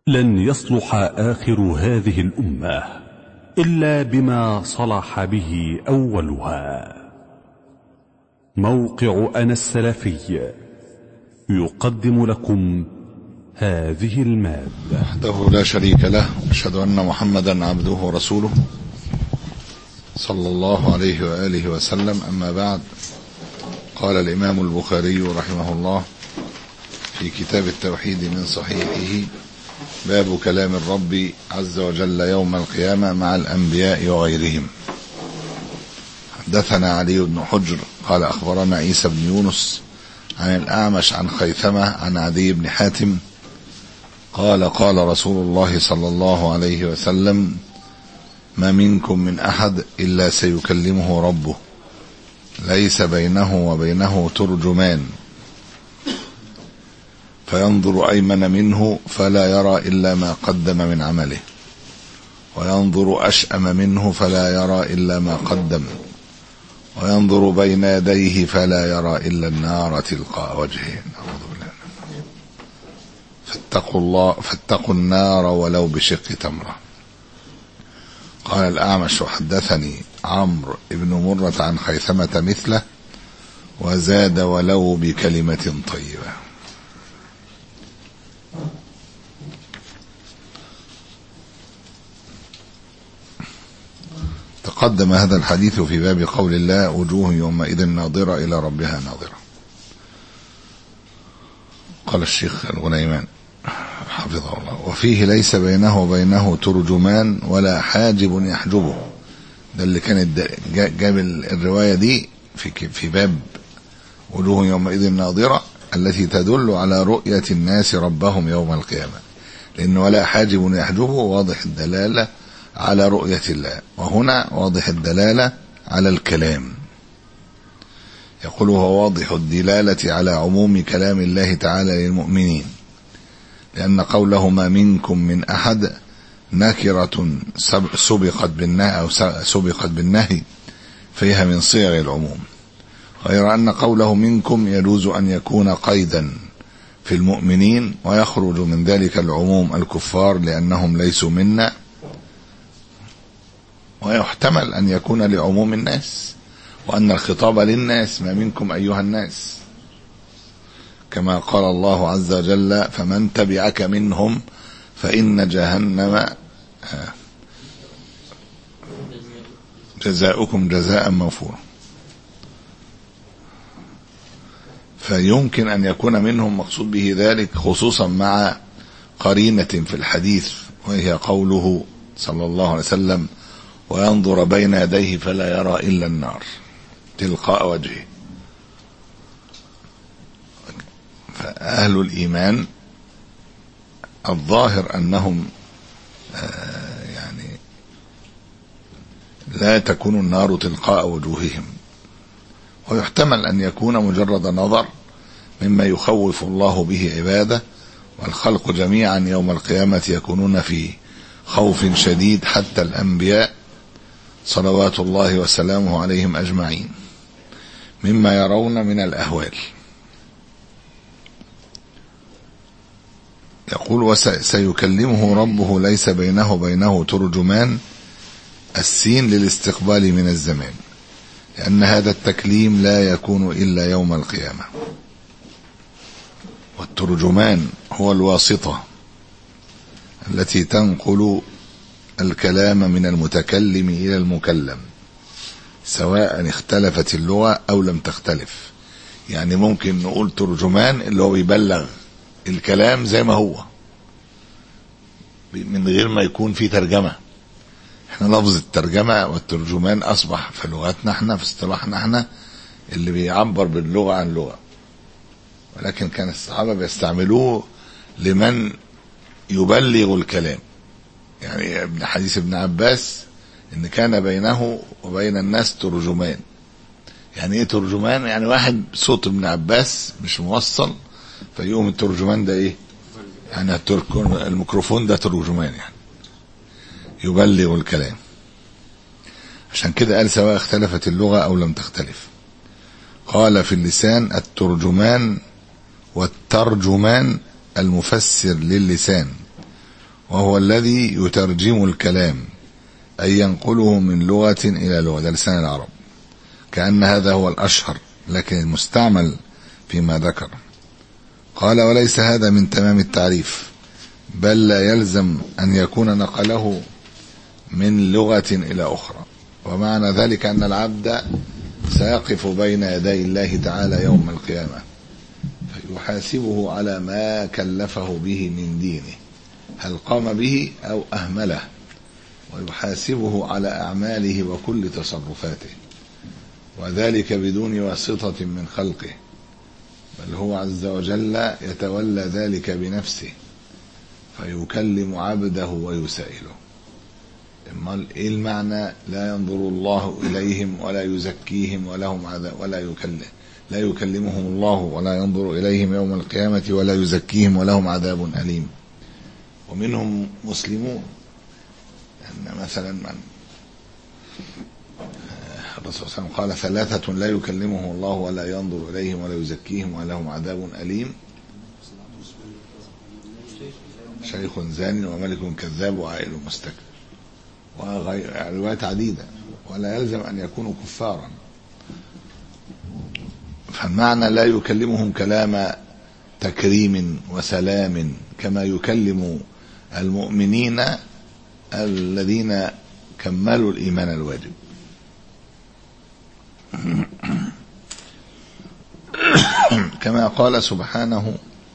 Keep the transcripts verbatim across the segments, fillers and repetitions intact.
لن يصلح آخر هذه الأمة إلا بما صلح به أولها. موقع أنا السلفي يقدم لكم هذه المادة. وحده لا شريك له، أشهد أن محمدا عبده ورسوله صلى الله عليه وآله وسلم. أما بعد، قال الإمام البخاري رحمه الله في كتاب التوحيد من صحيحه: باب كلام الرب عز وجل يوم القيامة مع الأنبياء وغيرهم. حدثنا علي بن حجر قال أخبرنا عيسى بن يونس عن الأعمش عن خيثمة عن عدي بن حاتم قال قال رسول الله صلى الله عليه وسلم: ما منكم من أحد إلا سيكلمه ربه، ليس بينه وبينه ترجمان، فينظر أيمن منه فلا يرى إلا ما قدم من عمله، وينظر أشأم منه فلا يرى إلا ما قدم، وينظر بين يديه فلا يرى إلا النار تلقاء وجهه. فاتقوا الله فاتقوا النار ولو بشق تمرة. قال الأعمش: وحدثني عمرو بن مرة عن خيثمة مثله، وزاد: ولو بكلمة طيبة. تقدم هذا الحديث في باب قول الله: وجوه يومئذ ناظرة إلى ربها ناظرة. قال الشيخ الغنيمان حفظه الله: وفيه ليس بينه وبينه ترجمان ولا حاجب يحجبه. ده اللي كانت جاب الرواية دي في في باب وجوه يومئذ ناظرة، التي تدل على رؤية الناس ربهم يوم القيامة، لأن ولا حاجب يحجبه واضح الدلالة على رؤية الله، وهنا واضح الدلالة على الكلام. يقول: هو واضح الدلالة على عموم كلام الله تعالى للمؤمنين، لأن قوله ما منكم من أحد نكرة سبقت بالنهي أو سبقت بالنهي، فيها من صيغ العموم، غير أن قوله منكم يجوز أن يكون قيدا في المؤمنين، ويخرج من ذلك العموم الكفار لأنهم ليسوا منا، ويحتمل أن يكون لعموم الناس، وأن الخطاب للناس: ما منكم أيها الناس، كما قال الله عز وجل: فمن تبعك منهم فإن جهنم جزاؤكم جزاء موفورا. فيمكن أن يكون منهم مقصود به ذلك، خصوصا مع قرينة في الحديث، وهي قوله صلى الله عليه وسلم: وينظر بين يديه فلا يرى إلا النار تلقاء وجهه. فأهل الإيمان الظاهر أنهم يعني لا تكون النار تلقاء وجوههم، ويحتمل أن يكون مجرد نظر مما يخوف الله به عباده، والخلق جميعا يوم القيامة يكونون في خوف شديد، حتى الأنبياء صلوات الله وسلامه عليهم أجمعين، مما يرون من الأهوال. يقول: وسيكلمه ربه ليس بينه وبينه ترجمان. السين للاستقبال من الزمان، لأن هذا التكليم لا يكون إلا يوم القيامة. والترجمان هو الواسطة التي تنقل الكلام من المتكلم إلى المكلم، سواء اختلفت اللغة أو لم تختلف. يعني ممكن نقول ترجمان اللي هو بيبلغ الكلام زي ما هو، من غير ما يكون في ترجمة. احنا لفظ الترجمة والترجمان أصبح في لغتنا احنا، في اصطلاحنا احنا، اللي بيعبر باللغة عن لغة، ولكن كان الصحابة بيستعملوه لمن يبلغ الكلام. يعني ابن حديث ابن عباس ان كان بينه وبين الناس ترجمان. يعني ايه ترجمان؟ يعني واحد صوت ابن عباس مش موصل، فيقوم الترجمان ده ايه؟ يعني الميكروفون ده ترجمان، يعني يبلغ الكلام. عشان كده قال: سواء اختلفت اللغة او لم تختلف. قال في اللسان: الترجمان والترجمان المفسر للسان، وهو الذي يترجم الكلام أي ينقله من لغة إلى لغة، ده لسان العرب، كأن هذا هو الأشهر لكن المستعمل فيما ذكر. قال وليس هذا من تمام التعريف، بل لا يلزم أن يكون نقله من لغة إلى أخرى. ومعنى ذلك أن العبد سيقف بين يدي الله تعالى يوم القيامة فيحاسبه على ما كلفه به من دينه، هل قام به أو أهمله، ويحاسبه على أعماله وكل تصرفاته، وذلك بدون واسطة من خلقه، بل هو عز وجل يتولى ذلك بنفسه فيكلم عبده ويسائله. ايه المعنى؟ لا ينظر الله إليهم ولا يزكيهم ولهم عذاب ولا يكلم لا يكلمهم الله ولا ينظر إليهم يوم القيامة ولا يزكيهم ولهم عذاب أليم. ومنهم مسلمون، أن مثلا من الرسول صلى الله عليه وسلم قال ثلاثة لا يكلمهم الله ولا ينظر إليهم ولا يزكيهم ولهم عذاب أليم: شيخ زان وملك كذاب وعائل مستكبر، وغير روايات عديدة، ولا يلزم أن يكونوا كفارا. فالمعنى لا يكلمهم كلام تكريم وسلام كما يكلم المؤمنين الذين كملوا الإيمان الواجب. كما قال سبحانه: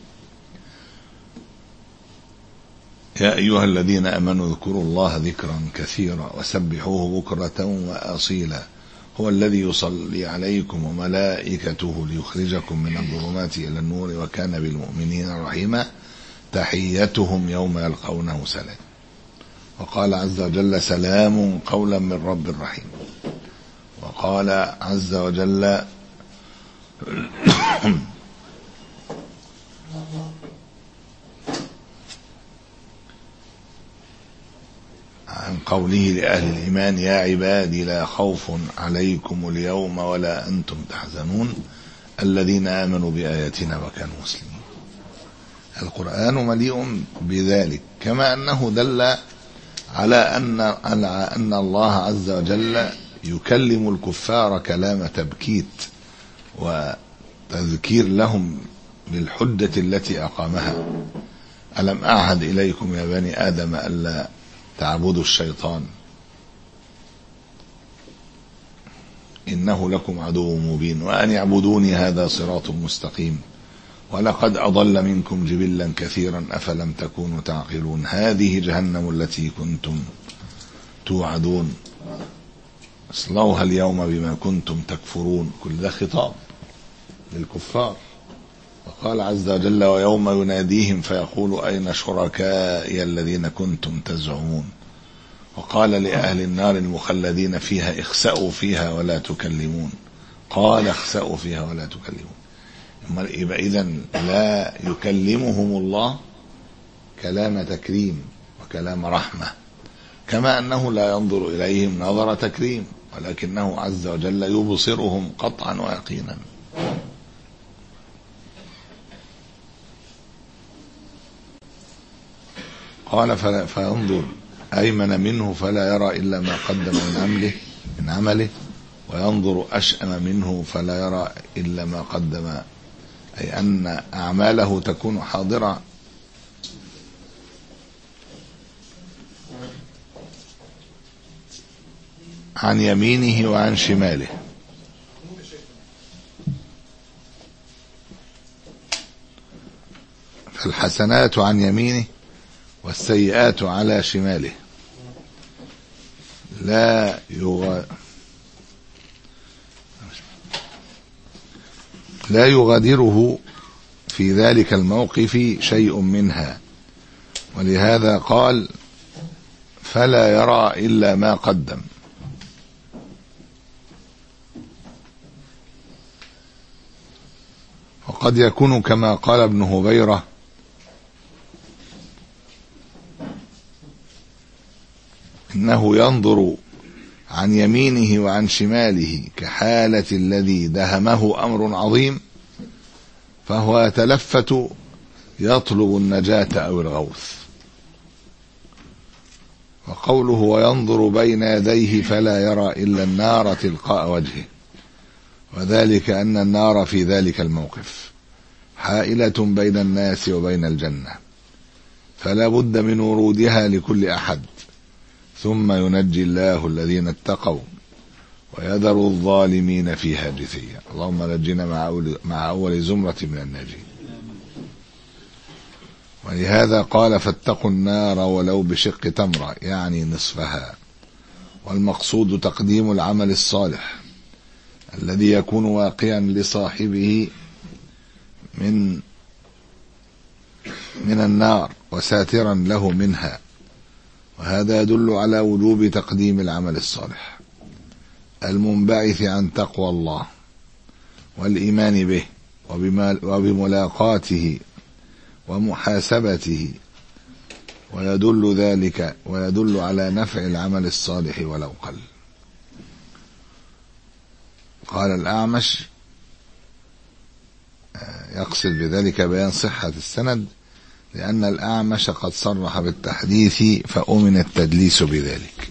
يا أيها الذين آمنوا اذكروا الله ذكرا كثيرا وسبحوه بكرة وأصيلا هو الذي يصلي عليكم وملائكته ليخرجكم من الظلمات إلى النور وكان بالمؤمنين رحيما تحيتهم يوم يلقونه سلام. وقال عز وجل: سلام قولا من رب رحيم. وقال عز وجل: عن قوله لأهل الإيمان: يا عبادي لا خوف عليكم اليوم ولا أنتم تحزنون الذين آمنوا بآياتنا وكانوا مسلمين. القرآن مليء بذلك، كما أنه دل على أن أن الله عز وجل يكلم الكفار كلام تبكيت وتذكير لهم بالحجة التي أقامها: ألم أعهد إليكم يا بني آدم ألا تعبدوا الشيطان إنه لكم عدو مبين وأن يعبدوني هذا صراط مستقيم ولقد أضل منكم جبلا كثيرا أفلم تكونوا تعقلون هذه جهنم التي كنتم توعدون اصلوها اليوم بما كنتم تكفرون. كل ده خطاب للكفار. وقال عز وجل: ويوم يناديهم فيقول أين شركائي الذين كنتم تزعمون. وقال لأهل النار المخلدين فيها: اخسأوا فيها ولا تكلمون. قال: اخسأوا فيها ولا تكلمون. يبقى إذن لا يكلمهم الله كلام تكريم وكلام رحمة، كما أنه لا ينظر إليهم نظر تكريم، ولكنه عز وجل يبصرهم قطعا ويقينا. قال: فينظر أيمن منه فلا يرى إلا ما قدم من عمله من عمله وينظر أشأم منه فلا يرى إلا ما قدم، أي أن أعماله تكون حاضرة عن يمينه وعن شماله. فالحسنات عن يمينه والسيئات على شماله، لا يغ... لا يغادره في ذلك الموقف شيء منها، ولهذا قال: فلا يرى إلا ما قدم. وقد يكون كما قال ابن هبيرة: إنه ينظر عن يمينه وعن شماله كحالة الذي دهمه أمر عظيم فهو يتلفت يطلب النجاة أو الغوث. وقوله وينظر بين يديه فلا يرى إلا النار تلقاء وجهه، وذلك أن النار في ذلك الموقف حائلة بين الناس وبين الجنة، فلا بد من ورودها لكل أحد، ثم ينجي الله الذين اتقوا ويذر الظالمين فيها جثيا. اللهم نجنا مع أول, مع أول زمرة من الناجين. ولهذا قال فاتقوا النار ولو بشق تمرة، يعني نصفها. والمقصود تقديم العمل الصالح الذي يكون واقعا لصاحبه من من النار وساترا له منها، وهذا يدل على وجوب تقديم العمل الصالح المنبعث عن تقوى الله والإيمان به وبملاقاته ومحاسبته، ويدل ذلك ويدل على نفع العمل الصالح ولو قل. قال الأعمش يقصد بذلك بيان صحة السند، لأن الأعمش قد صرح بالتحديث فأمن التدليس بذلك.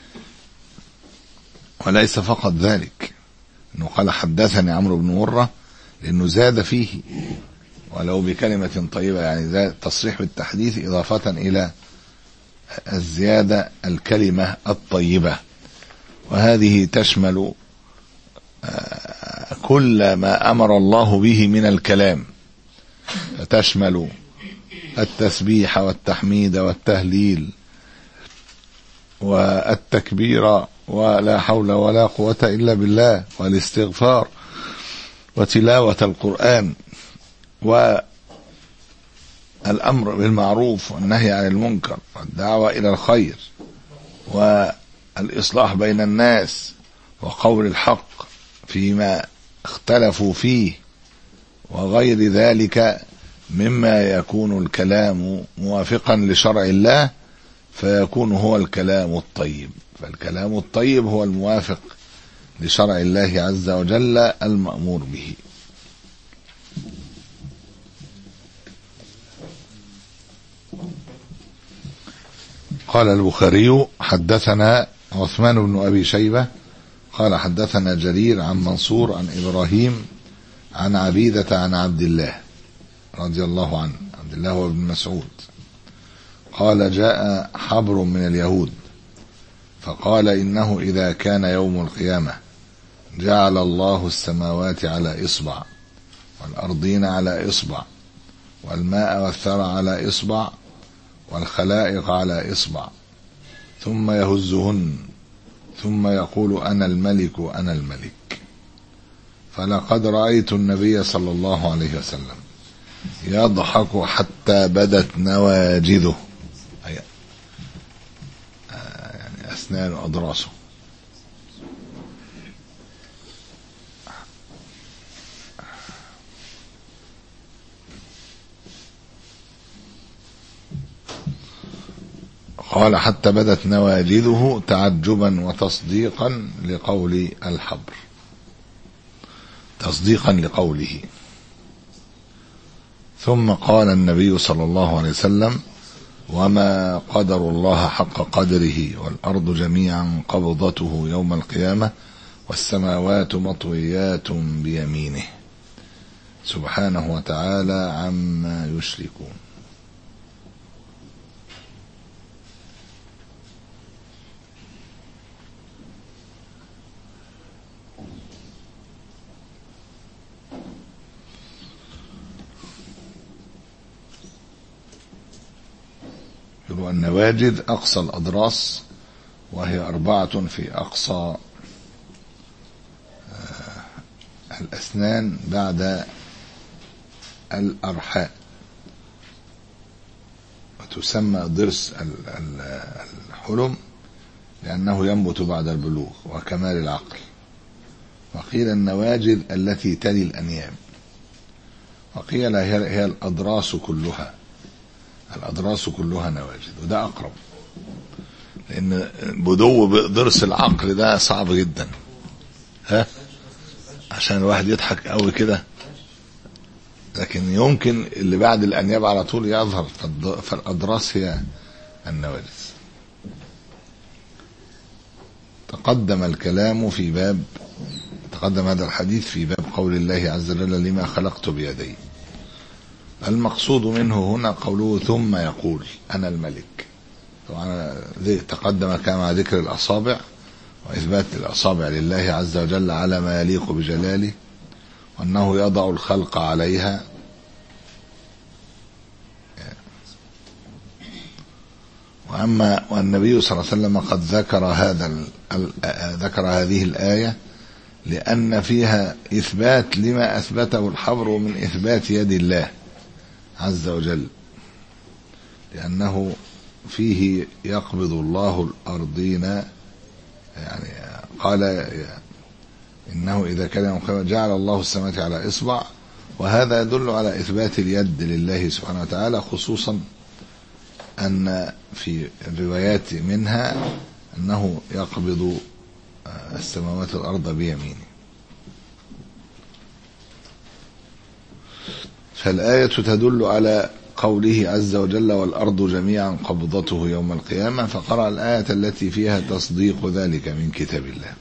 وليس فقط ذلك، أنه قال حدثني عمرو بن مرة، لأنه زاد فيه ولو بكلمة طيبة، يعني زاد تصريح بالتحديث إضافة إلى الزيادة الكلمة الطيبة، وهذه تشمل كل ما أمر الله به من الكلام، فتشمل التسبيح والتحميد والتهليل والتكبير ولا حول ولا قوة إلا بالله والاستغفار وتلاوة القرآن والأمر بالمعروف والنهي عن المنكر والدعوة إلى الخير والإصلاح بين الناس وقول الحق فيما اختلفوا فيه وغير ذلك مما يكون الكلام موافقا لشرع الله، فيكون هو الكلام الطيب. فالكلام الطيب هو الموافق لشرع الله عز وجل المأمور به. قال البخاري حدثنا عثمان بن أبي شيبة قال حدثنا جرير عن منصور عن إبراهيم عن عبيدة عن عبد الله رضي الله عنه، عبد الله وابن مسعود قال جاء حبر من اليهود فقال إنه إذا كان يوم القيامة جعل الله السماوات على إصبع والأرضين على إصبع والماء والثرى على إصبع والخلائق على إصبع، ثم يهزهن ثم يقول أنا الملك أنا الملك. فلقد رأيت النبي صلى الله عليه وسلم يضحك حتى بدت نواجذه، أي يعني أسنان أضراسه، قال حتى بدت نواجذه تعجبا وتصديقا لقول الحبر، تصديقا لقوله. ثم قال النبي صلى الله عليه وسلم وما قدر الله حق قدره والأرض جميعا قبضته يوم القيامة والسماوات مطويات بيمينه سبحانه وتعالى عما يشركون. والنواجذ أقصى الأضراس، وهي أربعة في أقصى الأسنان بعد الأرحاء، وتسمى ضرس الحلم لأنه ينبت بعد البلوغ وكمال العقل. وقيل النواجذ التي تلي الأنياب، وقيل هي الأضراس كلها، الأضراس كلها نواجذ، وده أقرب، لأن بدو ضرس العقل ده صعب جدا، ها عشان الواحد يضحك قوي كده، لكن يمكن اللي بعد الأنياب على طول يظهر، فالأضراس هي النواجذ. تقدم الكلام في باب تقدم هذا الحديث في باب قول الله عز وجل لما خلقت بيدي. المقصود منه هنا قوله ثم يقول أنا الملك. طبعا تقدم كما ذكر الأصابع وإثبات الأصابع لله عز وجل على ما يليق بجلاله، وأنه يضع الخلق عليها. وأما والنبي صلى الله عليه وسلم قد ذكر هذا ذكر هذه الآية لأن فيها إثبات لما أثبته الحبر من إثبات يد الله عز وجل، لأنه فيه يقبض الله الأرضين، يعني قال إنه إذا كان جعل الله السماوات على إصبع، وهذا يدل على إثبات اليد لله سبحانه وتعالى، خصوصا أن في الروايات منها أنه يقبض السماوات والأرض بيمينه. فالآية تدل على قوله عز وجل والأرض جميعا قبضته يوم القيامة، فقرأ الآية التي فيها تصديق ذلك من كتاب الله.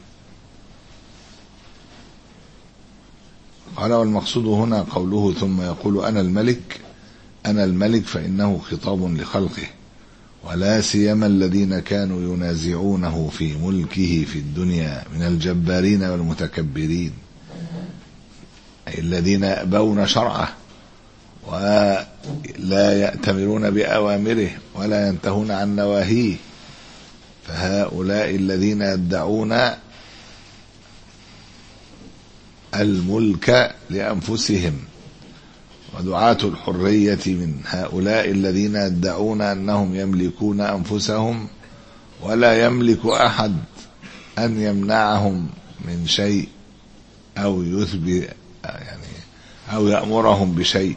قال والمقصود هنا قوله ثم يقول أنا الملك. أنا الملك فإنه خطاب لخلقه، ولا سيما الذين كانوا ينازعونه في ملكه في الدنيا من الجبارين والمتكبرين، أي الذين يأبون شرعه ولا يأتمرون بأوامره ولا ينتهون عن نواهيه. فهؤلاء الذين يدعون الملك لأنفسهم ودعاة الحرية من هؤلاء الذين يدعون أنهم يملكون أنفسهم ولا يملك أحد أن يمنعهم من شيء أو يثبت يعني أو يأمرهم بشيء.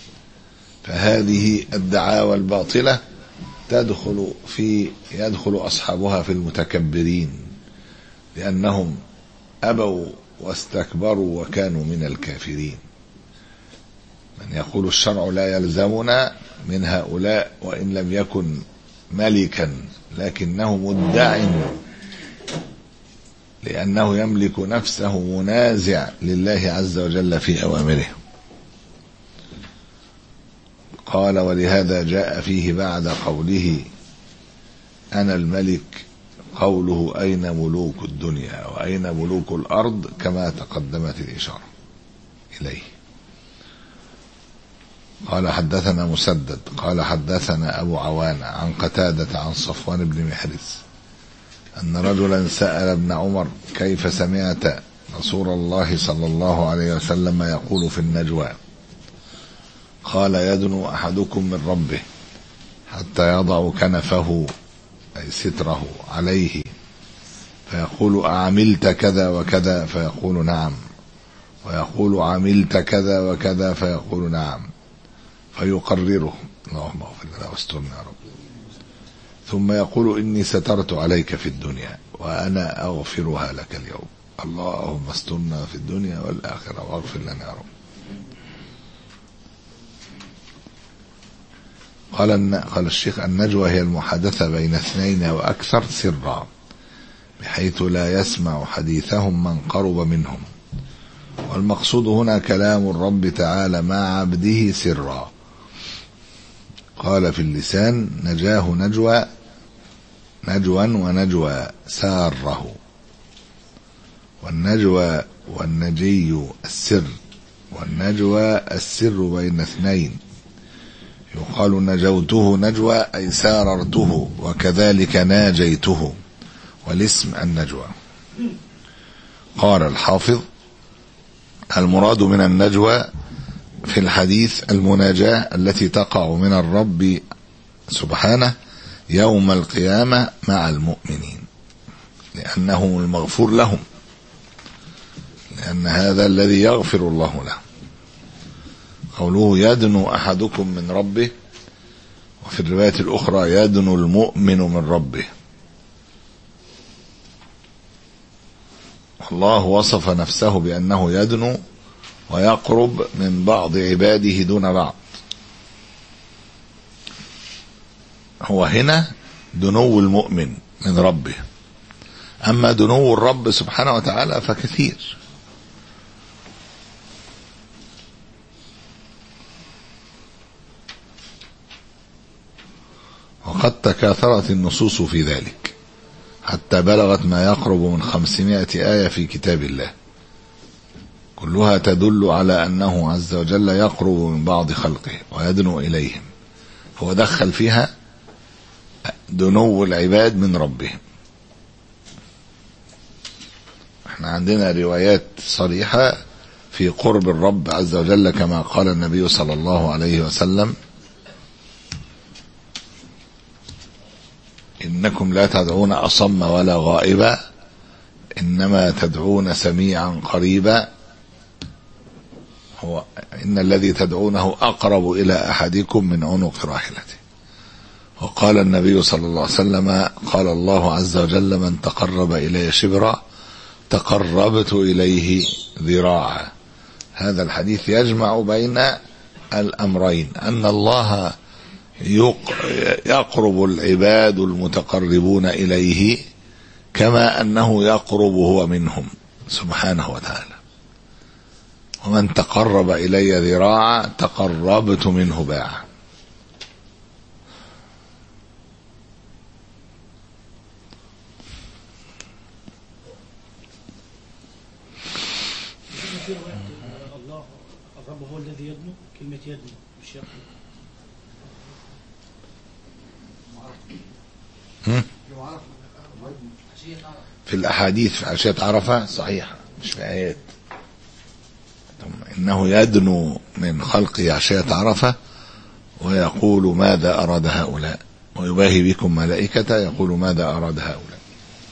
فهذه الدعاوى الباطلة تدخل في يدخل أصحابها في المتكبرين، لأنهم أبوا واستكبروا وكانوا من الكافرين. من يقول الشرع لا يلزمنا من هؤلاء وإن لم يكن ملكا لكنه مدع لأنه يملك نفسه منازع لله عز وجل في أوامره. قال ولهذا جاء فيه بعد قوله أنا الملك قوله أين ملوك الدنيا وأين ملوك الأرض كما تقدمت الإشارة إليه. قال حدثنا مسدد قال حدثنا أبو عوانة عن قتادة عن صفوان بن محرز أن رجلا سأل ابن عمر كيف سمعت رسول الله صلى الله عليه وسلم يقول في النجوى؟ قال يدنو أحدكم من ربه حتى يضع كنفه أي ستره عليه فيقول أعملت كذا وكذا فيقول نعم، ويقول عملت كذا وكذا فيقول نعم، فيقرره اللهم اغفر لنا واسترنا يا رب، ثم يقول إني سترت عليك في الدنيا وأنا أغفرها لك اليوم، اللهم استرنا في الدنيا والآخرة واغفر لنا يا رب. قال قال الشيخ النجوى هي المحادثة بين اثنين وأكثر سرا بحيث لا يسمع حديثهم من قرب منهم، والمقصود هنا كلام الرب تعالى مع عبده سرا. قال في اللسان نجاه نجوى نجوا ونجوى ساره، والنجوى والنجي السر، والنجوى السر بين اثنين. يقال نجوته نجوى أي ساررته، وكذلك ناجيته، والاسم النجوى. قال الحافظ المراد من النجوى في الحديث المناجاة التي تقع من الرب سبحانه يوم القيامة مع المؤمنين، لأنه المغفور لهم، لأن هذا الذي يغفر الله له. قوله يدنو أحدكم من ربه، وفي الرواية الأخرى يدنو المؤمن من ربه. الله وصف نفسه بأنه يدنو ويقرب من بعض عباده دون بعض. هو هنا دنو المؤمن من ربه، أما دنو الرب سبحانه وتعالى فكثير. وقد تكاثرت النصوص في ذلك حتى بلغت ما يقرب من خمسمائة آية في كتاب الله، كلها تدل على أنه عز وجل يقرب من بعض خلقه ويدنو إليهم، هو دخل فيها دنو العباد من ربهم. احنا عندنا روايات صريحة في قرب الرب عز وجل، كما قال النبي صلى الله عليه وسلم: إنكم لا تدعون أصم ولا غائبا، إنما تدعون سميعا قريبا، هو إن الذي تدعونه أقرب إلى أحدكم من عنق راحلته. وقال النبي صلى الله عليه وسلم: قال الله عز وجل: من تقرب إلي شبرا تقربت إليه ذراعا. هذا الحديث يجمع بين الأمرين، أن الله يقرب العباد المتقربون إليه كما أنه يقرب هو منهم سبحانه وتعالى. ومن تقرب إلي ذراعا تقربت منه باعا. الله الرب هو الذي يدنو، كلمة يدنو مش يقرب. في الأحاديث في عشية عرفة صحيح، مش في آيات. إنه يدنو من خلقه عشية عرفة ويقول: ماذا أراد هؤلاء؟ ويباهي بكم ملائكة يقول: ماذا أراد هؤلاء؟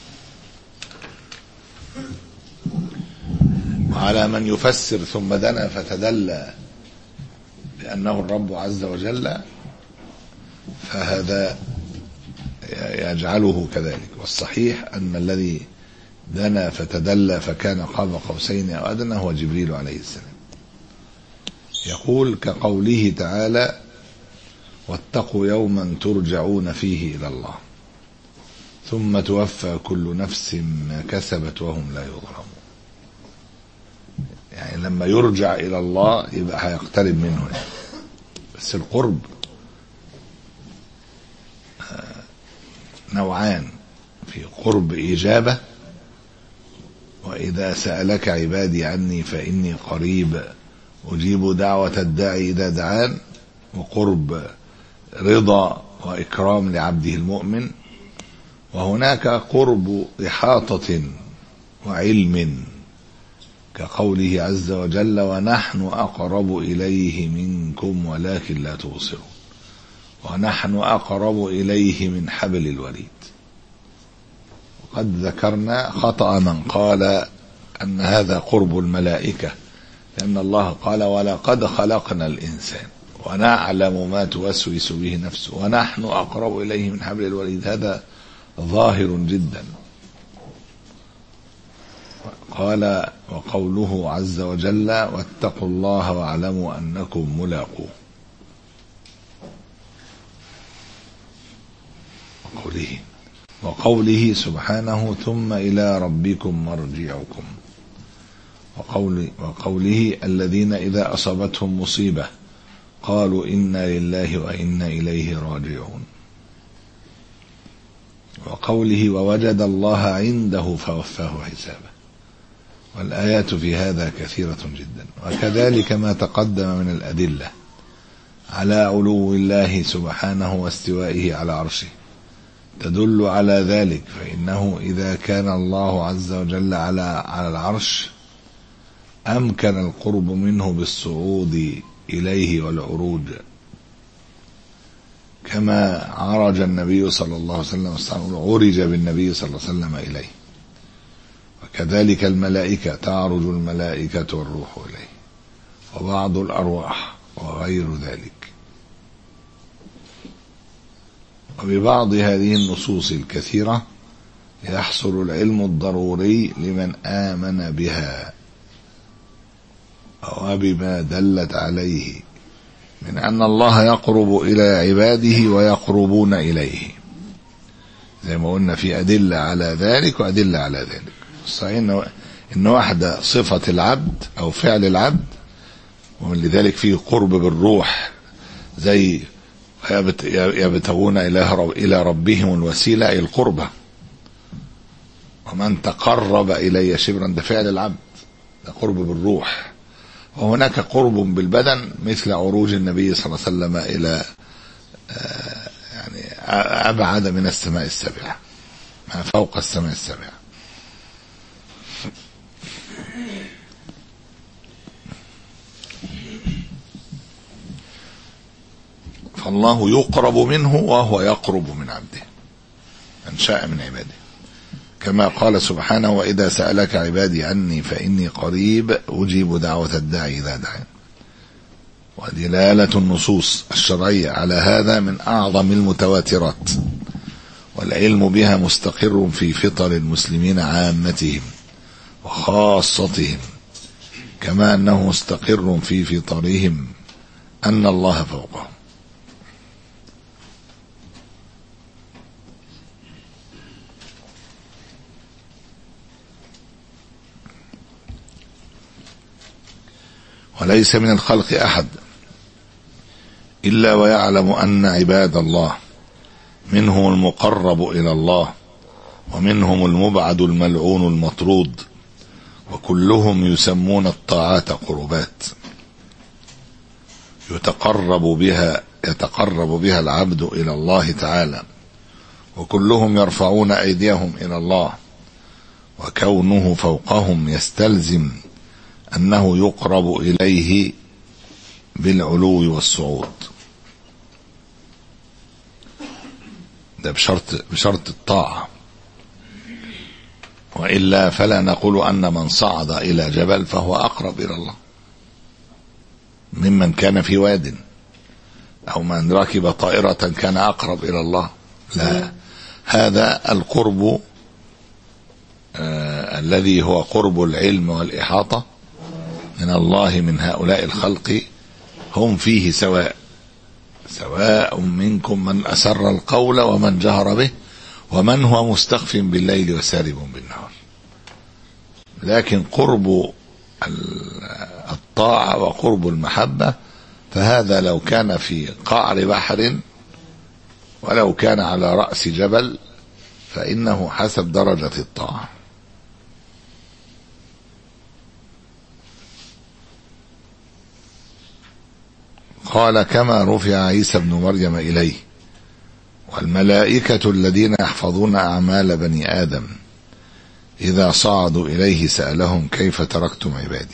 وعلى من يفسر ثم دنا فتدلى بأنه الرب عز وجل، فهذا يجعله كذلك. والصحيح أن الذي دنا فتدلى فكان قاب قوسين أو أدنى هو جبريل عليه السلام. يقول: كقوله تعالى: واتقوا يوما ترجعون فيه إلى الله ثم توفى كل نفس ما كسبت وهم لا يظلمون. يعني لما يرجع إلى الله يبقى هيقترب منه يعني. بس القرب نوعان: في قرب إجابة، وإذا سألك عبادي عني فإني قريب أجيب دعوة الداعي إذا دعان، وقرب رضا وإكرام لعبده المؤمن. وهناك قرب إحاطة وعلم، كقوله عز وجل: ونحن أقرب إليه منكم ولكن لا تبصرون. ونحن أقرب إليه من حبل الوريد. وقد ذكرنا خطأ من قال أن هذا قرب الملائكة، لأن الله قال: ولقد خلقنا الإنسان ونعلم ما توسوس به نفسه ونحن أقرب إليه من حبل الوريد. هذا ظاهر جدا. قال: وقوله عز وجل: واتقوا الله واعلموا أنكم ملاقوه. وقوله وقوله سبحانه: ثم إلى ربكم مرجعكم. وقوله, وقوله: الذين إذا أصابتهم مصيبة قالوا إنا لله وإنا إليه راجعون. وقوله: ووجد الله عنده فوفاه حسابه. والآيات في هذا كثيرة جدا. وكذلك ما تقدم من الأدلة على علو الله سبحانه واستوائه على عرشه تدل على ذلك. فإنه إذا كان الله عز وجل على على العرش أمكن القرب منه بالصعود إليه والعروج، كما عرج النبي صلى الله عليه وسلم، عرج بالنبي صلى الله عليه وسلم إليه. وكذلك الملائكة، تعرج الملائكة والروح إليه، وبعض الأرواح وغير ذلك. وببعض هذه النصوص الكثيرة يحصل العلم الضروري لمن آمن بها وبما دلت عليه من أن الله يقرب إلى عباده ويقربون إليه، زي ما قلنا في أدلة على ذلك وأدلة على ذلك. صحيح إن إن واحدة صفة العبد أو فعل العبد، ومن لذلك فيه قرب بالروح، زي يبتغون إلى ربهم الوسيلة أي القربة، ومن تقرب إلي شبرا ده فعل العبد، ده قرب بالروح. وهناك قرب بالبدن مثل عروج النبي صلى الله عليه وسلم إلى يعني أبعد من السماء السابعة، ما فوق السماء السابعة. فالله يقرب منه وهو يقرب من عبده من شاء من عباده، كما قال سبحانه: وإذا سألك عبادي عني فإني قريب أجيب دعوة الداعي إذا دعان. ودلالة النصوص الشرعية على هذا من أعظم المتواترات، والعلم بها مستقر في فطر المسلمين عامتهم وخاصتهم، كما أنه مستقر في فطرهم أن الله فوقهم. وليس من الخلق أحد إلا ويعلم أن عباد الله منهم المقرب إلى الله ومنهم المبعد الملعون المطرود، وكلهم يسمون الطاعات قربات يتقرب بها يتقرب بها العبد إلى الله تعالى، وكلهم يرفعون أيديهم إلى الله، وكونه فوقهم يستلزم أنه يقرب إليه بالعلو والصعود. ده بشرط بشرط الطاعة، وإلا فلا نقول أن من صعد إلى جبل فهو أقرب إلى الله ممن كان في واد، أو من ركب طائرة كان أقرب إلى الله. لا، هذا القرب آه الذي هو قرب العلم والإحاطة من الله من هؤلاء الخلق هم فيه سواء، سواء منكم من أسر القول ومن جهر به ومن هو مستخف بالليل وسارب بالنهار. لكن قرب الطاعة وقرب المحبة فهذا لو كان في قعر بحر ولو كان على رأس جبل فإنه حسب درجة الطاعة. قال: كما رفع عيسى بن مريم إليه والملائكة الذين يحفظون أعمال بني آدم إذا صعدوا إليه سألهم كيف تركتم عبادي.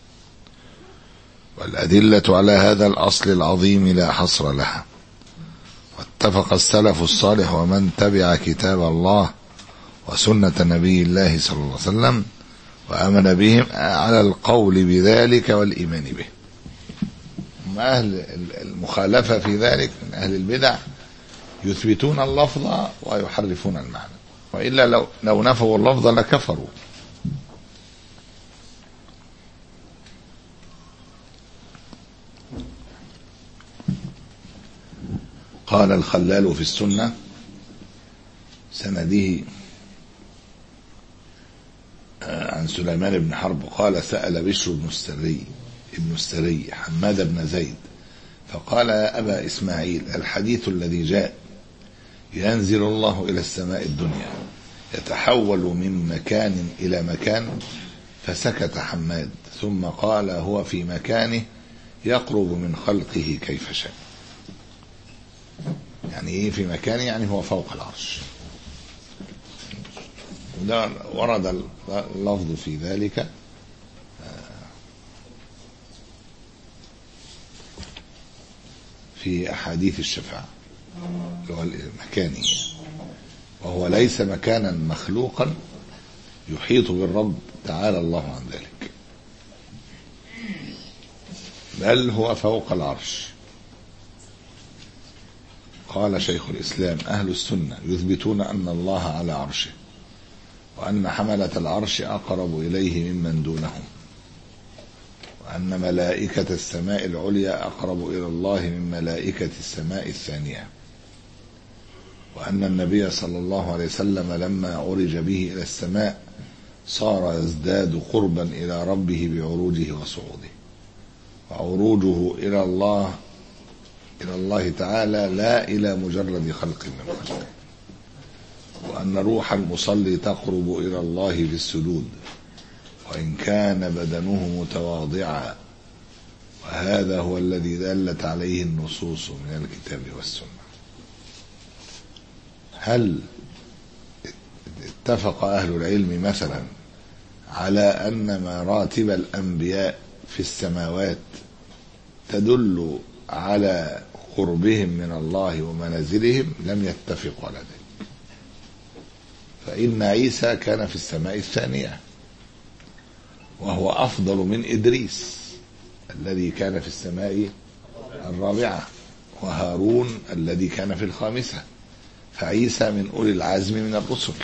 والأدلة على هذا الأصل العظيم لا حصر لها، واتفق السلف الصالح ومن تبع كتاب الله وسنة نبي الله صلى الله عليه وسلم وآمن بهم على القول بذلك والإيمان به. أهل المخالفة في ذلك من أهل البدع يثبتون اللفظ ويحرفون المعنى، وإلا لو, لو نفوا اللفظ لكفروا. قال الخلال في السنة سنده عن سليمان بن حرب قال: سأل بشر بن السري ابن السري حماد بن زيد فقال: يا أبا إسماعيل، الحديث الذي جاء ينزل الله إلى السماء الدنيا يتحول من مكان إلى مكان، فسكت حماد ثم قال: هو في مكانه يقرب من خلقه كيف شاء. يعني ايه في مكانه؟ يعني هو فوق العرش. وده ورد اللفظ في ذلك في أحاديث الشفاعة اللي هو المكاني، وهو ليس مكانا مخلوقا يحيط بالرب تعالى الله عن ذلك، بل هو فوق العرش. قال شيخ الإسلام: أهل السنة يثبتون أن الله على عرشه، وأن حملة العرش أقرب إليه ممن دونهم، وأن ملائكة السماء العليا أقرب إلى الله من ملائكة السماء الثانية، وأن النبي صلى الله عليه وسلم لما عرج به إلى السماء صار يزداد قربا إلى ربه بعروجه وصعوده، وعروجه إلى الله إلى الله تعالى لا إلى مجرد خلق من خلقه، وأن روح المصلي تقرب إلى الله في السجود وإن كان بدنه متواضعا، وهذا هو الذي دلت عليه النصوص من الكتاب والسنة. هل اتفق أهل العلم مثلا على أن مراتب الأنبياء في السماوات تدل على قربهم من الله ومنازلهم؟ لم يتفقوا على ذلك، فإن عيسى كان في السماء الثانية وهو أفضل من إدريس الذي كان في السماء الرابعة، وهارون الذي كان في الخامسة، فعيسى من أولي العزم من الرسل.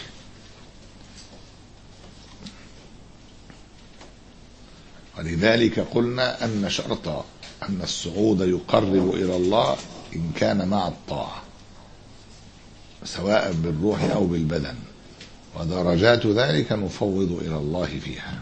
ولذلك قلنا أن شرط أن الصعود يقرب إلى الله إن كان مع الطاعة سواء بالروح أو بالبدن، ودرجات ذلك نفوض إلى الله فيها.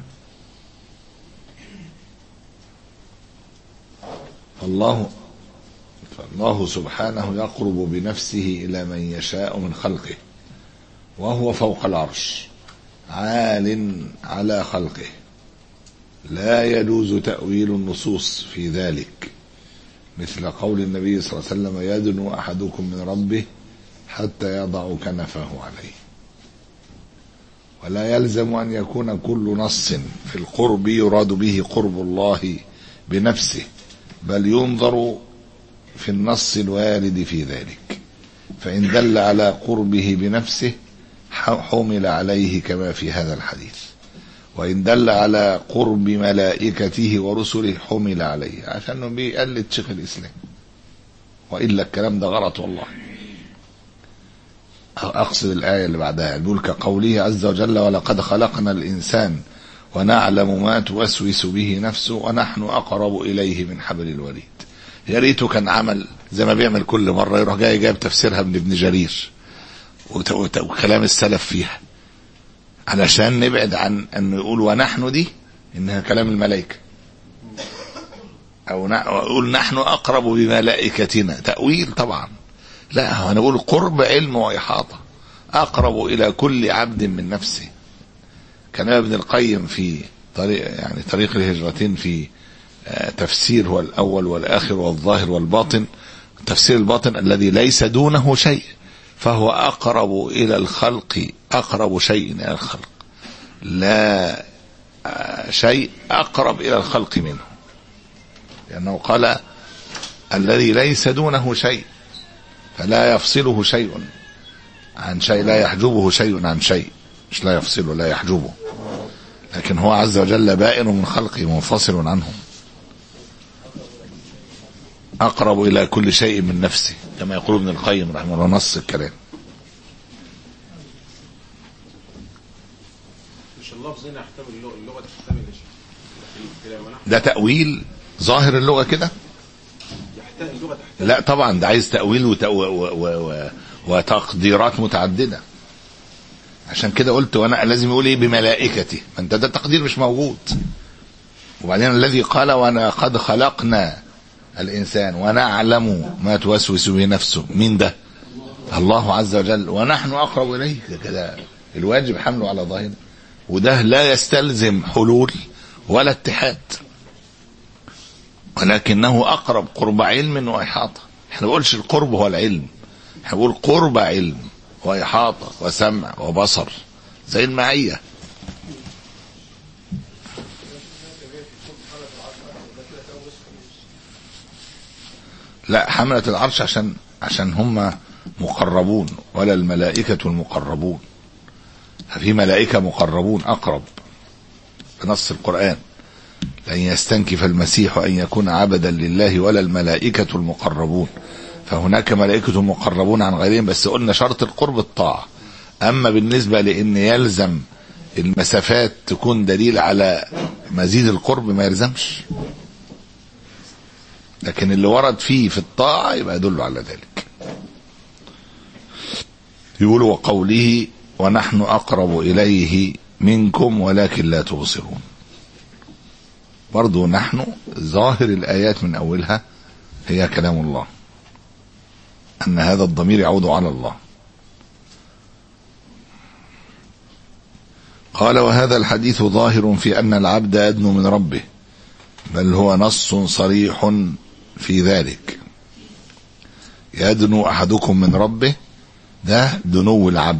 فالله فالله سبحانه يقرب بنفسه إلى من يشاء من خلقه، وهو فوق العرش عال على خلقه، لا يجوز تأويل النصوص في ذلك، مثل قول النبي صلى الله عليه وسلم: يدنو أحدكم من ربه حتى يضع كنفه عليه. ولا يلزم أن يكون كل نص في القرب يراد به قرب الله بنفسه، بل ينظر في النص الوارد في ذلك، فإن دل على قربه بنفسه حمل عليه كما في هذا الحديث، وإن دل على قرب ملائكته ورسله حمل عليه، عشان بيقلد شيخ الإسلام، وإلا الكلام ده غلط والله. أقصد الآية اللي بعدها، يقول كقوله عز وجل: ولقد خلقنا الإنسان ونعلم ما توسوس به نفسه ونحن أقرب إليه من حبل الوريد. يا ريته كان عمل زي ما بيعمل كل مرة، يروح جاي جايب تفسيرها من ابن جرير وكلام السلف فيها، علشان نبعد عن أن يقول ونحن دي إنها كلام الملائكة، أو نقول نحن أقرب بملائكتنا، تأويل طبعا. لا، هنقول قرب علم وإحاطة، أقرب إلى كل عبد من نفسه. كان ابن القيم في طريق يعني طريق الهجرتين في تفسير هو الأول والآخر والظاهر والباطن. تفسير الباطن الذي ليس دونه شيء، فهو أقرب إلى الخلق، أقرب شيء إلى الخلق، لا شيء أقرب إلى الخلق منه، لأنه قال الذي ليس دونه شيء، فلا يفصله شيء عن شيء، لا يحجبه شيء عن شيء، مش لا يفصله لا يحجبه، لكن هو عز وجل بائن من خلقه منفصل عنهم، أقرب إلى كل شيء من نفسه، كما يقول ابن القيم رحمه الله، نص الكلام. مش اللفظ هنا يحتمل اللغة تحتمل الكلام، ده تأويل ظاهر اللغة كده؟ يحتمل اللغة تحتمل. لا طبعا، ده عايز تأويل وتأو... و... و... و... وتقديرات متعددة. عشان كده قلت وانا لازم يقول ايه بملائكتي، ما انت ده تقدير مش موجود. وبعدين الذي قال وانا قد خلقنا الانسان ونعلم ما توسوس به نفسه، مين ده؟ الله عز وجل، ونحن اقرب اليه، كده الواجب حمله على ظاهره، وده لا يستلزم حلول ولا اتحاد، ولكنه اقرب قرب علم واحاطه. احنا ما بنقولش القرب هو العلم، احنا بنقول قرب علم وإحاطة وسمع وبصر، زي المعية. لا، حملة العرش عشان عشان هم مقربون، ولا الملائكة المقربون. ففي ملائكة مقربون أقرب بنص القرآن: لن يستنكف المسيح أن يكون عبدا لله ولا الملائكة المقربون. فهناك ملائكة مقربون عن غيرهم، بس قلنا شرط القرب الطاعة. أما بالنسبة لأن يلزم المسافات تكون دليل على مزيد القرب، ما يلزمش، لكن اللي ورد فيه في الطاعة يبقى يدل على ذلك. يقول وقوله ونحن أقرب إليه منكم ولكن لا تبصرون. برضو نحن ظاهر الآيات من أولها هي كلام الله، أن هذا الضمير يعود على الله. قال وهذا الحديث ظاهر في أن العبد أدنو من ربه، بل هو نص صريح في ذلك. يدنو أحدكم من ربه، ده دنو العبد،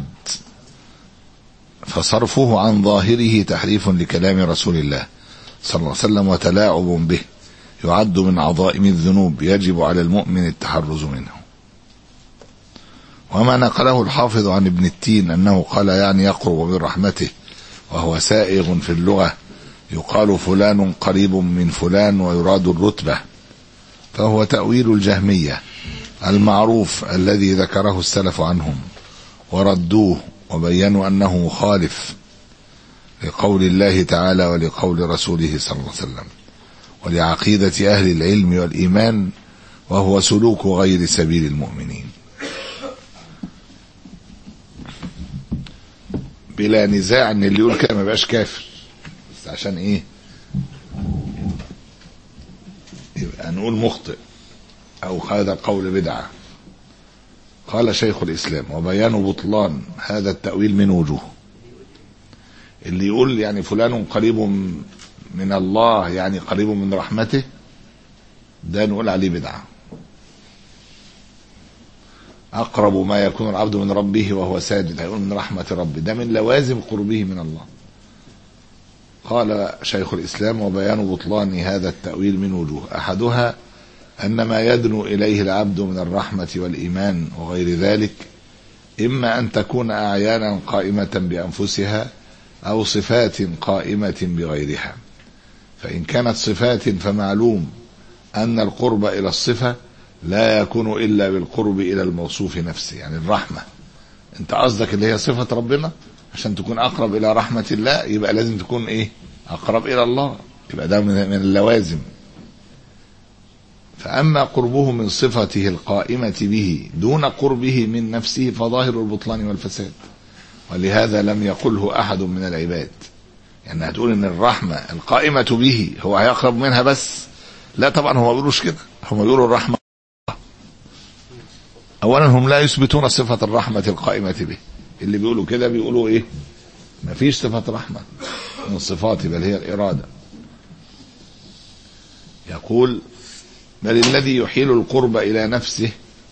فصرفه عن ظاهره تحريف لكلام رسول الله صلى الله عليه وسلم وتلاعب به، يعد من عظائم الذنوب يجب على المؤمن التحرز منه. وما نقله الحافظ عن ابن التين أنه قال يعني يقرب من رحمته، وهو سائغ في اللغة، يقال فلان قريب من فلان ويراد الرتبة، فهو تأويل الجهمية المعروف الذي ذكره السلف عنهم وردوه وبينوا أنه مخالف لقول الله تعالى ولقول رسوله صلى الله عليه وسلم ولعقيدة أهل العلم والإيمان، وهو سلوك غير سبيل المؤمنين. بلا نزاع ان اللي يقول كده ما يبقاش كافر، بس عشان ايه يبقى نقول مخطئ او هذا قول بدعة. قال شيخ الإسلام وبيان بطلان هذا التأويل من وجوه. اللي يقول يعني فلان قريب من الله يعني قريب من رحمته، ده نقول عليه بدعة. أقرب ما يكون العبد من ربه وهو ساجد، هيقول من رحمة ربه، ده من لوازم قربه من الله. قال شيخ الإسلام وبيان بطلان هذا التأويل من وجوه، أحدها أن ما يدنو إليه العبد من الرحمة والإيمان وغير ذلك إما أن تكون أعيانا قائمة بأنفسها أو صفات قائمة بغيرها. فإن كانت صفات فمعلوم أن القرب إلى الصفة لا يكون إلا بالقرب إلى الموصوف نفسه، يعني الرحمة. أنت قصدك اللي هي صفة ربنا، عشان تكون أقرب إلى رحمة الله يبقى لازم تكون إيه؟ أقرب إلى الله، يبقى ده من اللوازم. فأما قربه من صفته القائمة به دون قربه من نفسه فظاهر البطلان والفساد، ولهذا لم يقله أحد من العباد. يعني هتقول إن الرحمة القائمة به هو هيقرب منها بس، لا طبعا هم ما بيقولوش كده، هم بيقولوا الرحمة. أولا هم لا يثبتون صفة الرحمة القائمة به، اللي بيقولوا كده بيقولوا إيه؟ ما فيش صفة رحمة من الصفات بل هي الإرادة. يقول بل الذي يحيل القرب إلى نفسه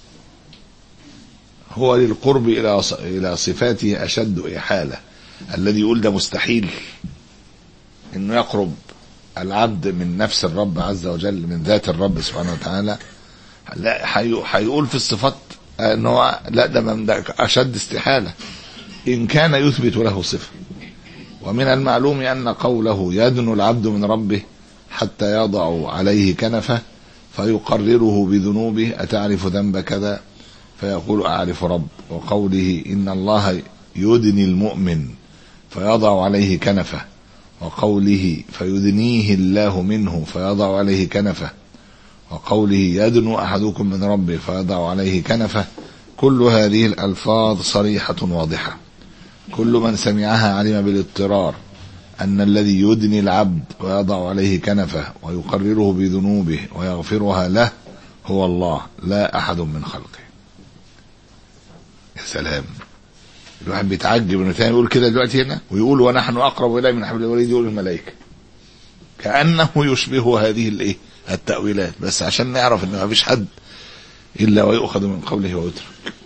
هو للقرب إلى إلى صفاته أشد إحالة. الذي يقول ده مستحيل إنه يقرب العبد من نفس الرب عز وجل، من ذات الرب سبحانه وتعالى، لا هيقول في الصفات أنه لا ده أشد استحالة إن كان يثبت له صفة. ومن المعلوم أن قوله يدنو العبد من ربه حتى يضع عليه كنفه فيقرره بذنوبه أتعرف ذنب كذا فيقول أعرف رب، وقوله إن الله يدني المؤمن فيضع عليه كنفه، وقوله فيدنيه الله منه فيضع عليه كنفه، وقوله يدنو أحدكم من ربه فيضع عليه كنفه، كل هذه الألفاظ صريحة واضحة، كل من سمعها علم بالاضطرار أن الذي يدني العبد ويضع عليه كنفه ويقرره بذنوبه ويغفرها له هو الله لا أحد من خلقه. يا سلام، الواحد بيتعجب انه تاني يقول كده دلوقتي هنا ويقول ونحن أقرب إليه من حبل الوريد، يقول الملائكة، كأنه يشبه هذه الايه التأويلات، بس عشان نعرف ان ما فيش حد إلا ويؤخذ من قوله ويترك.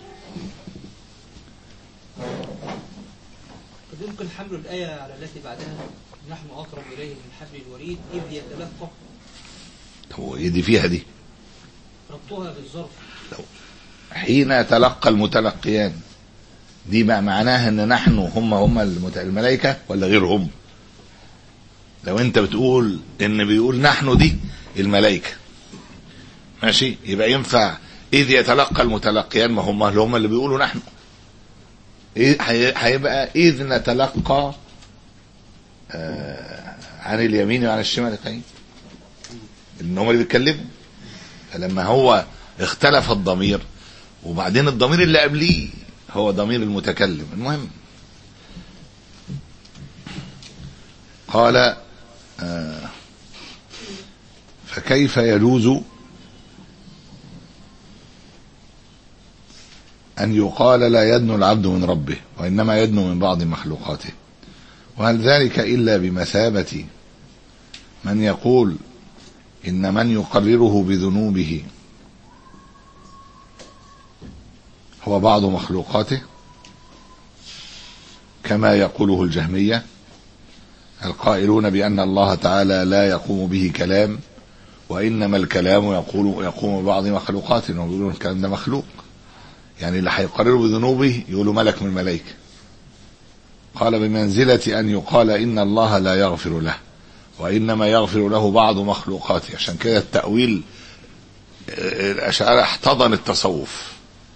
يمكن حمل الآية على التي بعدها نحن أقرب إليه من حبل الوريد إذ يتلقى، هو يدي فيها دي ربطها بالظرف حين يتلقى المتلقيان، دي بقى معناها ان نحن هم هم الملائكة ولا غيرهم؟ لو انت بتقول ان بيقول نحن دي الملائكة ماشي، يبقى ينفع اذ يتلقى المتلقيان، ما هم اللي هم اللي بيقولوا نحن، هيبقى اذ نتلقى آه عن اليمين وعن الشمال قاعدين، ان هم اللي بيتكلموا. فلما هو اختلف الضمير، وبعدين الضمير اللي قبليه هو ضمير المتكلم. المهم قال آه فكيف يجوز أن يقال لا يدنو العبد من ربه وإنما يدنو من بعض مخلوقاته؟ وهل ذلك إلا بمثابة من يقول إن من يقرره بذنوبه هو بعض مخلوقاته كما يقوله الجهمية القائلون بأن الله تعالى لا يقوم به كلام وإنما الكلام يقول يقوم ببعض مخلوقاته، ويقولون الكلام ده مخلوق، يعني اللي هيقرره بذنوبه يقولوا ملك من الملائكة. قال بمنزلة أن يقال إن الله لا يغفر له وإنما يغفر له بعض مخلوقاته. عشان كده التأويل الأشاعرة احتضن التصوف.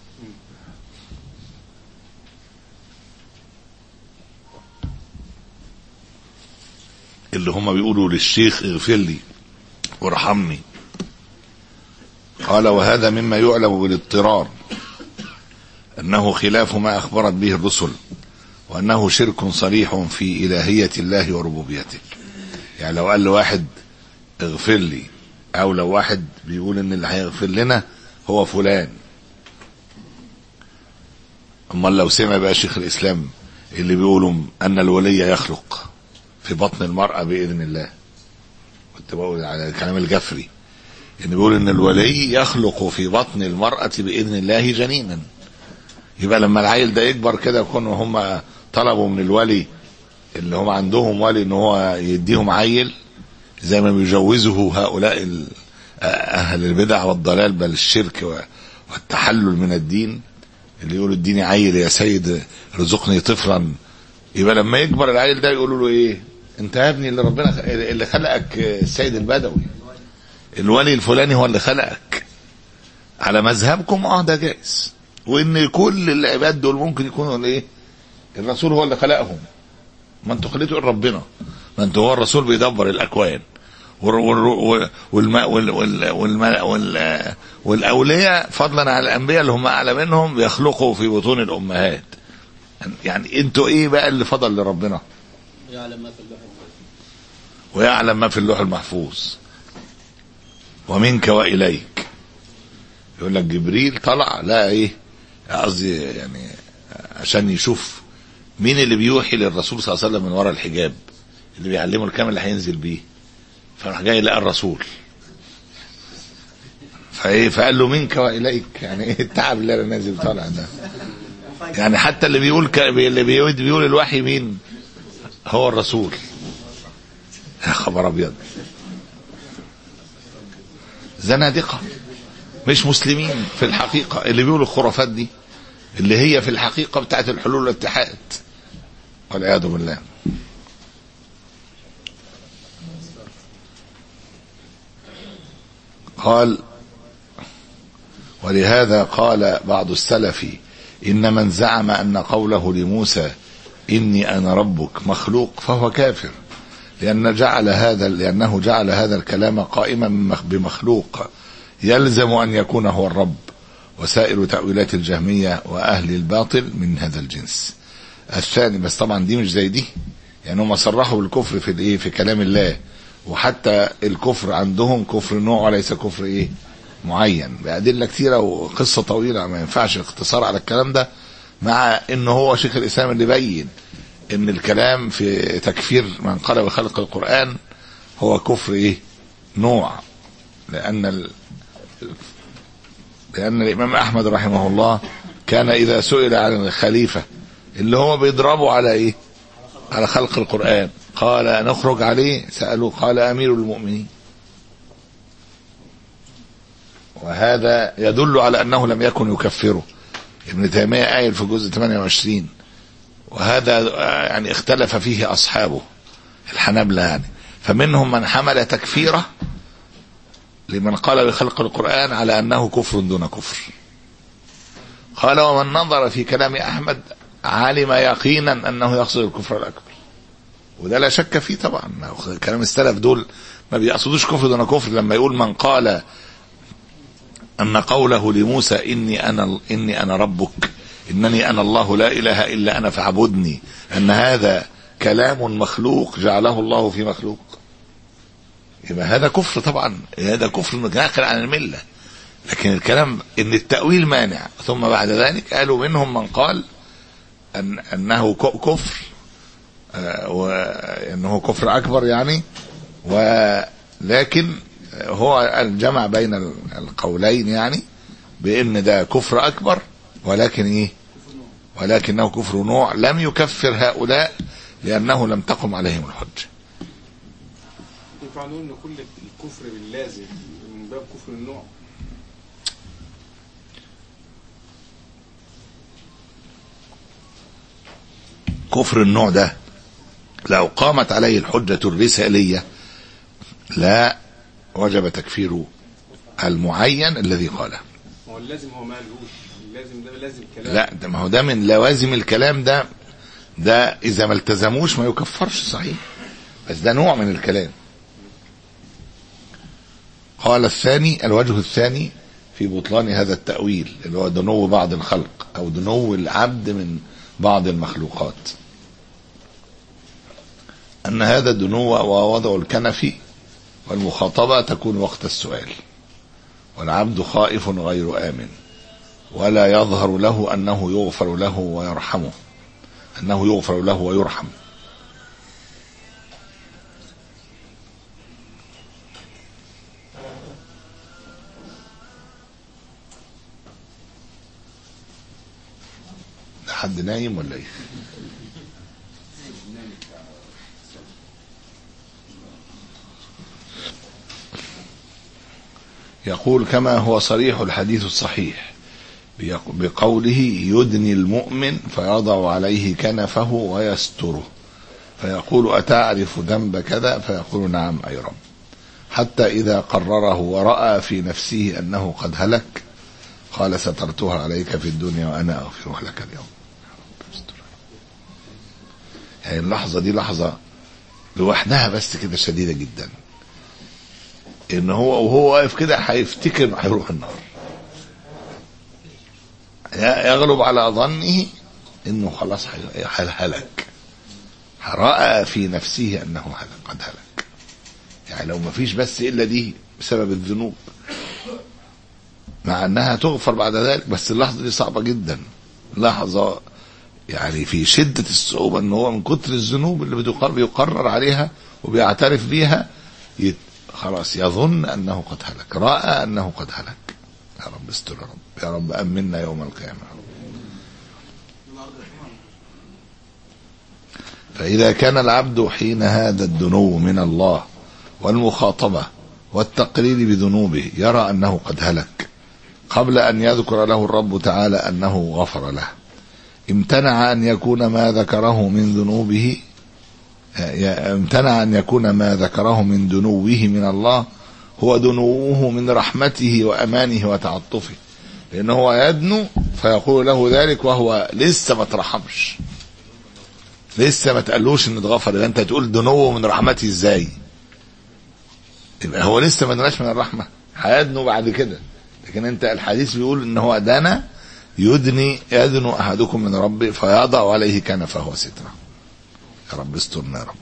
اللي هم بيقولوا للشيخ اغفر لي وارحمني. قال وهذا مما يعلم بالاضطرار أنه خلاف ما أخبرت به الرسل وأنه شرك صريح في إلهية الله وربوبيته. يعني لو قال له واحد اغفر لي، أو لو واحد بيقول إن اللي هيغفر لنا هو فلان، أما لو سمع بقى شيخ الإسلام اللي بيقولوا أن الولي يخلق في بطن المرأة بإذن الله، كنت بقول على كلام الجفري إن بيقول إن الولي يخلق في بطن المرأة بإذن الله جنينا، يبقى لما العيل ده يكبر كده يكونوا هم طلبوا من الولي اللي هم عندهم ولي ان هو يديهم عيل زي ما بيجوزه هؤلاء اهل البدع والضلال بل الشرك والتحلل من الدين، اللي يقولوا اديني عيل يا سيد رزقني طفلا. يبقى لما يكبر العيل ده يقولوا له ايه؟ انت يا ابني اللي ربنا اللي خلقك السيد البدوي، الولي الفلاني هو اللي خلقك. على مذهبكم اه ده جائز، وان كل العباد دول ممكن يكونوا ايه؟ الرسول هو اللي خلقهم. ما انتوا خليتوا ربنا، ما انتوا هو الرسول بيدبر الاكوان، والماء والاولياء فضلا على الانبياء اللي هم اعلى منهم بيخلقوا في بطون الامهات. يعني انتوا ايه بقى اللي فضل لربنا؟ يعلم ما في اللوح المحفوظ ويعلم ما في اللوح المحفوظ ومنك واليك. يقول لك جبريل طلع لا ايه قصدي يعني عشان يشوف مين اللي بيوحي للرسول صلى الله عليه وسلم من وراء الحجاب اللي بيعلمه الكلام اللي هينزل بيه، فراح جاي لقى الرسول فايه فقال له منك واليك. يعني ايه التعب اللي انا نازل طالع ده؟ يعني حتى اللي بيقول ك... اللي بيقول, بيقول الوحي مين؟ هو الرسول. يا خبر ابيض، زنادقه مش مسلمين في الحقيقه اللي بيقولوا الخرافات دي اللي هي في الحقيقه بتاعت الحلول والاتحاد والعياذ بالله. قال ولهذا قال بعض السلف إن من زعم أن قوله لموسى إني أنا ربك مخلوق فهو كافر، لأن جعل هذا لأنه جعل هذا الكلام قائما بمخلوق يلزم أن يكون هو الرب. وسائر تأويلات الجهمية وأهل الباطل من هذا الجنس. الثاني بس طبعا دي مش زي دي، يعني هم صرحوا بالكفر في الايه في كلام الله، وحتى الكفر عندهم كفر نوع وليس كفر ايه معين بأدلة كثيرة وقصة طويلة ما ينفعش الاختصار على الكلام ده، مع انه هو شيخ الإسلام اللي بين ان الكلام في تكفير من قال بخلق القرآن هو كفر ايه نوع، لأن ال... لأن الإمام أحمد رحمه الله كان إذا سئل عن الخليفة اللي هو بيضربوا على إيه على خلق القرآن قال نخرج عليه، سألوه قال أمير المؤمنين. وهذا يدل على أنه لم يكن يكفره. ابن تيمية قايل في جزء ثمانية وعشرين، وهذا يعني اختلف فيه أصحابه الحنابلة يعني، فمنهم من حمل تكفيره لمن قال بخلق القرآن على أنه كفر دون كفر. قال ومن نظر في كلام أحمد علم يقينا أنه يقصد الكفر الأكبر، وده لا شك فيه طبعا. كلام السلف دول ما بيقصدوش كفر دون كفر. لما يقول من قال أن قوله لموسى إني أنا إني أنا ربك إنني أنا الله لا إله إلا أنا فاعبدني، أن هذا كلام مخلوق جعله الله في مخلوق، يبقى هذا كفر طبعا، هذا كفر ناقل عن الملة. لكن الكلام إن التأويل مانع. ثم بعد ذلك قالوا منهم من قال أن أنه كفر، وأنه كفر أكبر يعني، ولكن هو الجمع بين القولين يعني بأن ده كفر أكبر، ولكن إيه، ولكنه كفر نوع لم يكفر هؤلاء لأنه لم تقم عليهم الحجة. يفعلون أن كل الكفر باللازم من باب كفر النوع. كفر النوع ده لو قامت عليه الحجة الرسالية لا وجب تكفير المعين الذي قاله. هو اللازم هو ما قالهوش، اللازم ده لازم كلام. لا ده ما هو ده من لوازم الكلام، ده ده إذا ما التزموش ما يكفرش صحيح، بس ده نوع من الكلام. قال الثاني، الوجه الثاني في بطلان هذا التأويل اللي هو دنو بعض الخلق أو دنو العبد من بعض المخلوقات، أن هذا الدنو ووضع الكنف والمخاطبة تكون وقت السؤال، والعبد خائف غير آمن، ولا يظهر له أنه يغفر له ويرحمه، أنه يغفر له ويرحم. حد نايم ولا ايه؟ يقول كما هو صريح الحديث الصحيح بقوله يدني المؤمن فيضع عليه كنفه ويستره فيقول أتعرف ذنب كذا فيقول نعم أي رب، حتى إذا قرره ورأى في نفسه أنه قد هلك قال سترتها عليك في الدنيا وأنا أغفرها لك اليوم. يعني اللحظة دي لحظة لوحدها بس كده شديدة جدا، ان هو وهو واقف كده هيفتكر انه هيروح النار، يغلب على ظنه انه خلاص هلك، رأى في نفسه انه هلك قد هلك. يعني لو ما فيش بس الا دي بسبب الذنوب، مع انها تغفر بعد ذلك، بس اللحظة دي صعبة جدا، لحظة يعني في شدة الصعوبة، ان هو من كتر الذنوب اللي بيقرر عليها وبيعترف بيها يت... خلاص يظن انه قد هلك، رأى انه قد هلك. يا رب استر يا رب، يا رب امنا يوم القيامة. فإذا كان العبد حين هذا الدنو من الله والمخاطبة والتقرير بذنوبه يرى أنه قد هلك قبل أن يذكر له الرب تعالى أنه غفر له، امتنع أن يكون ما ذكره من ذنوبه امتنع أن يكون ما ذكره من دنوه من الله هو دنوه من رحمته وأمانه وتعطفه، لأنه هو يدنو فيقول له ذلك وهو لسه ما ترحمش، لسه ما تقلوش ان اتغفر. انت تقول دنوه من رحمته ازاي؟ يبقى هو لسه ما دناش من الرحمة، هيدنو بعد كده. لكن انت الحديث بيقول ان هو دنا يدني يدنو احدكم من ربه فيضع عليه كنفه وستره. يا رب استرنا يا رب.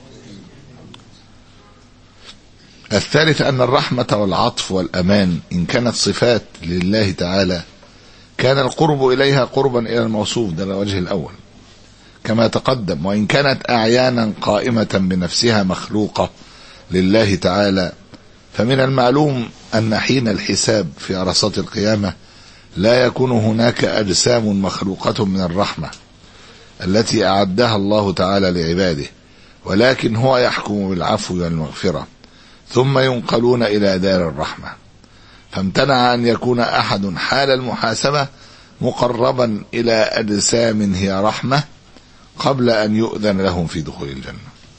الثالث أن الرحمة والعطف والأمان إن كانت صفات لله تعالى كان القرب إليها قربا إلى الموصوف، ده الوجه الأول كما تقدم. وإن كانت أعيانا قائمة بنفسها مخلوقة لله تعالى فمن المعلوم أن حين الحساب في عرصات القيامة لا يكون هناك أجسام مخلوقة من الرحمة التي أعدها الله تعالى لعباده، ولكن هو يحكم بالعفو والمغفرة ثم ينقلون إلى دار الرحمة. فامتنع أن يكون أحد حال المحاسبة مقربا إلى أجسام هي رحمة قبل أن يؤذن لهم في دخول الجنة.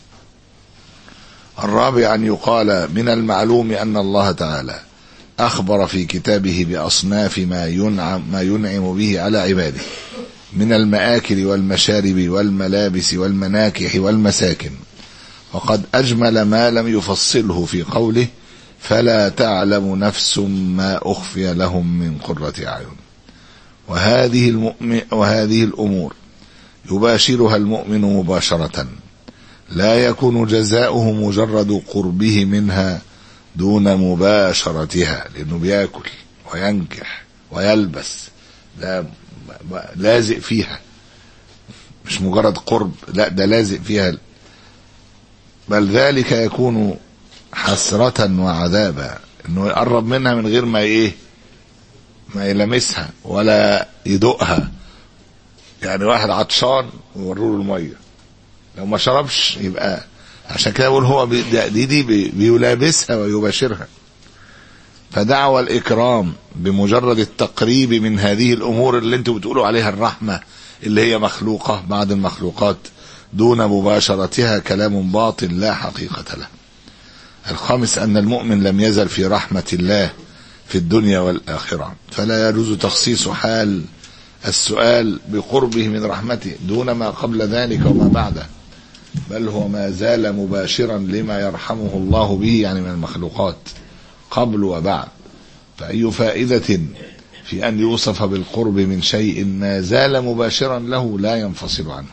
الرابع أن يقال من المعلوم أن الله تعالى أخبر في كتابه بأصناف ما ينعم, ما ينعم به على عباده من المآكل والمشارب والملابس والمناكح والمساكن، وقد أجمل ما لم يفصله في قوله فلا تعلم نفس ما أخفي لهم من قرة أعين. وهذه المؤمن وهذه الأمور يباشرها المؤمن مباشرة، لا يكون جزاؤه مجرد قربه منها دون مباشرتها، لأنه بيأكل وينكح ويلبس، لا لازق فيها، مش مجرد قرب، لا ده لازق فيها، بل ذلك يكون حسرة وعذابا، انه يقرب منها من غير ما ايه ما يلمسها ولا يدوقها. يعني واحد عطشان ويوروله الميه، لو ما شربش يبقى، عشان كده بقول هو دي دي بيلابسها ويباشرها. فدعوى الإكرام بمجرد التقريب من هذه الأمور اللي انتوا بتقولوا عليها الرحمة اللي هي مخلوقة بعد المخلوقات دون مباشرتها كلام باطل لا حقيقة له. الخامس أن المؤمن لم يزل في رحمة الله في الدنيا والآخرة، فلا يجوز تخصيص حال السؤال بقربه من رحمته دون ما قبل ذلك وما بعده، بل هو ما زال مباشرا لما يرحمه الله به، يعني من المخلوقات قبل وبعد. فأي فائدة في أن يوصف بالقرب من شيء ما زال مباشرا له لا ينفصل عنه.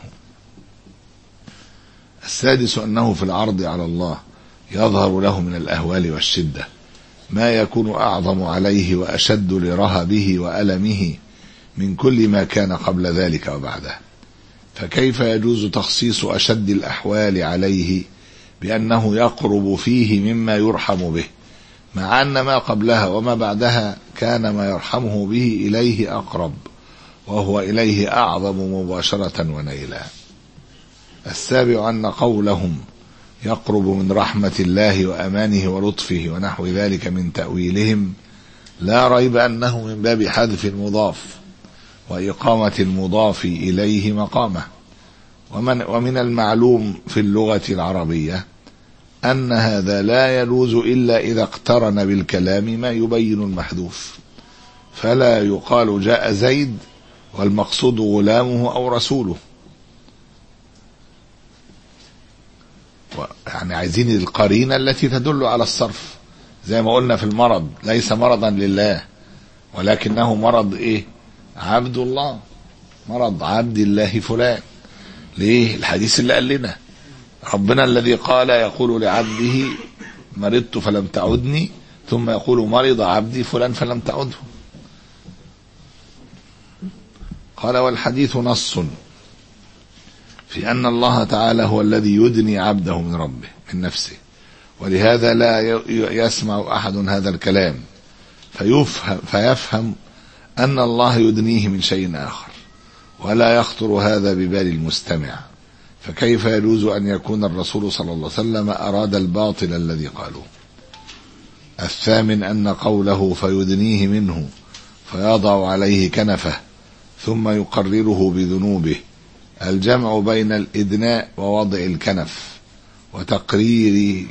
السادس أنه في العرض على الله يظهر له من الأهوال والشدة ما يكون أعظم عليه وأشد لرهبه وألمه من كل ما كان قبل ذلك وبعده. فكيف يجوز تخصيص أشد الأحوال عليه بأنه يقرب فيه مما يرحم به، مع أن ما قبلها وما بعدها كان ما يرحمه به إليه أقرب، وهو إليه أعظم مباشرة ونيلا. السابع أن قولهم يقرب من رحمة الله وأمانه ولطفه ونحو ذلك من تأويلهم لا ريب أنه من باب حذف المضاف وإقامة المضاف إليه مقامه. ومن, ومن المعلوم في اللغة العربية أن هذا لا يجوز إلا إذا اقترن بالكلام ما يبين المحذوف، فلا يقال جاء زيد والمقصود غلامه أو رسوله. يعني عايزين القرينة التي تدل على الصرف، زي ما قلنا في المرض ليس مرضا لله ولكنه مرض ايه؟ عبد الله، مرض عبد الله فلان. ليه؟ الحديث اللي قال لنا ربنا الذي قال يقول لعبده مرضت فلم تعدني، ثم يقول مرض عبدي فلان فلم تعده. قال والحديث نص في أن الله تعالى هو الذي يدني عبده من ربه من نفسه، ولهذا لا يسمع أحد هذا الكلام فيفهم, فيفهم أن الله يدنيه من شيء آخر، ولا يخطر هذا ببال المستمع. فكيف يجوز أن يكون الرسول صلى الله عليه وسلم أراد الباطل الذي قالوه؟ الثامن أن قوله فيدنيه منه فيضع عليه كنفه ثم يقرره بذنوبه الجمع بين الإدناء ووضع الكنف وتقرير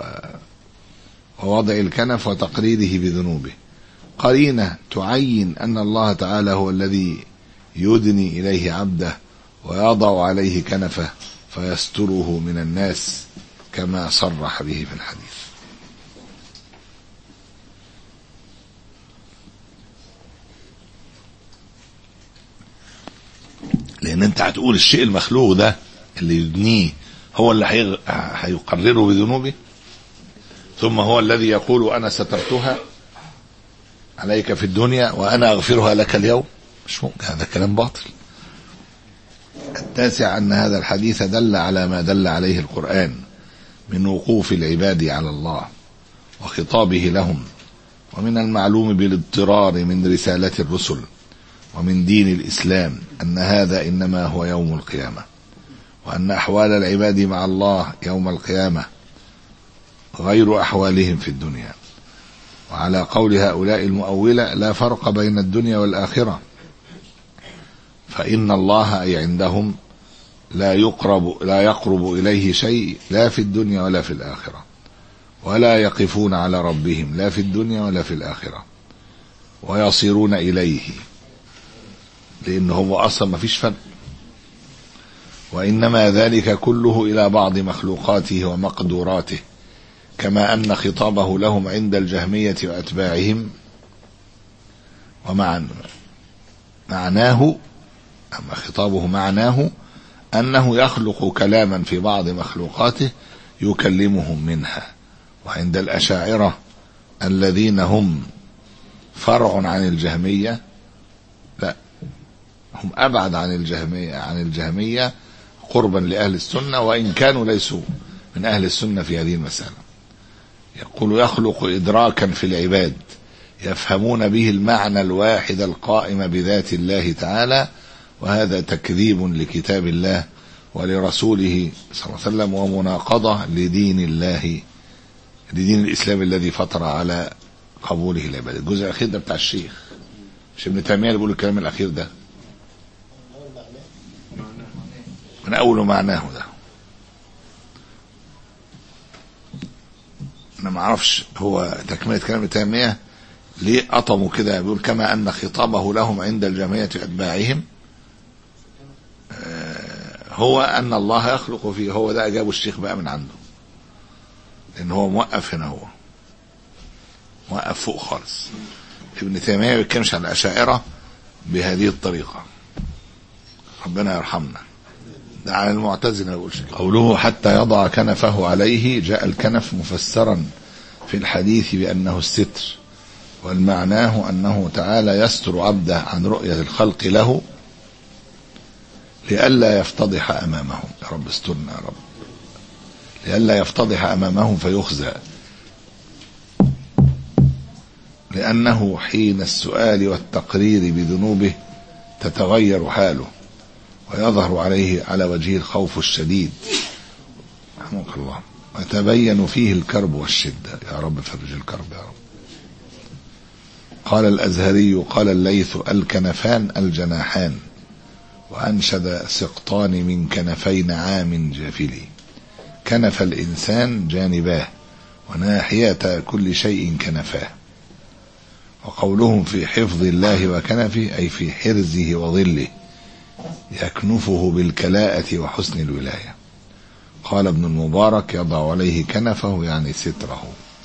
ووضع الكنف وتقريره بذنوبه قرينة تعين أن الله تعالى هو الذي يدني إليه عبده ويضع عليه كنفه فيستره من الناس كما صرح به في الحديث. لأن أنت هتقول الشيء المخلوق ده اللي يدنيه هو اللي هيقرره بذنوبه، ثم هو الذي يقول أنا سترتها عليك في الدنيا وأنا أغفرها لك اليوم. مش ممكن، هذا كلام باطل. التاسع أن هذا الحديث دل على ما دل عليه القرآن من وقوف العباد على الله وخطابه لهم، ومن المعلوم بالاضطرار من رسالة الرسل ومن دين الإسلام أن هذا إنما هو يوم القيامة، وأن أحوال العباد مع الله يوم القيامة غير أحوالهم في الدنيا. وعلى قول هؤلاء المؤولة لا فرق بين الدنيا والآخرة، فإن الله أي عندهم لا يقرب لا يقرب إليه شيء لا في الدنيا ولا في الآخرة، ولا يقفون على ربهم لا في الدنيا ولا في الآخرة، ويصيرون إليه، لأنه هو أصلا ما فيش فرق. وإنما ذلك كله إلى بعض مخلوقاته ومقدوراته، كما أن خطابه لهم عند الجهمية وأتباعهم ومعا معناه أما خطابه معناه أنه يخلق كلاما في بعض مخلوقاته يكلمهم منها. وعند الأشاعرة الذين هم فرع عن الجهمية، لا هم أبعد عن الجهمية عن الجهمية قربا لأهل السنة، وإن كانوا ليسوا من أهل السنة في هذه المسألة. يقول يخلق إدراكا في العباد يفهمون به المعنى الواحد القائم بذات الله تعالى، وهذا تكذيب لكتاب الله ولرسوله صلى الله عليه وسلم ومناقضة لدين الله، لدين الإسلام الذي فطر على قبوله العباد. الجزء الأخير ده بتاع الشيخ مش ابن تيمية اللي بيقول الكلام الأخير ده، من أول معناه ده. أنا ما أعرفش هو تكملة كلام ابن تيمية ليه أطموا كده، بيقول كما أن خطابه لهم عند الجمعية أتباعهم هو أن الله يخلق فيه. هو ده أجابه الشيخ بقى من عنده، لأن هو موقف هنا، هو موقف فوق خالص. ابن تيمية ما بيتكلمش عن الأشاعرة بهذه الطريقة، ربنا يرحمنا. ده على المعتزلة ما يقولش. قوله حتى يضع كنفه عليه، جاء الكنف مفسرا في الحديث بأنه الستر، والمعناه أنه تعالى يستر عبده عن رؤية الخلق له لئلا يفتضح أمامهم. يا رب استرنا يا رب، لئلا يفتضح أمامهم فيخزى، لأنه حين السؤال والتقرير بذنوبه تتغير حاله ويظهر عليه على وجهه الخوف الشديد، رحمك الله، ويتبين فيه الكرب والشدة. يا رب فرج الكرب يا رب. قال الأزهري قال الليث الكنفان الجناحان، وأنشد سقطان من كنفين عام جافلي. كنف الإنسان جانباه، وناحية كل شيء كنفاه. وقولهم في حفظ الله وكنفه أي في حرزه وظله، يكنفه بالكلاءة وحسن الولاية. قال ابن المبارك يضع عليه كنفه يعني ستره.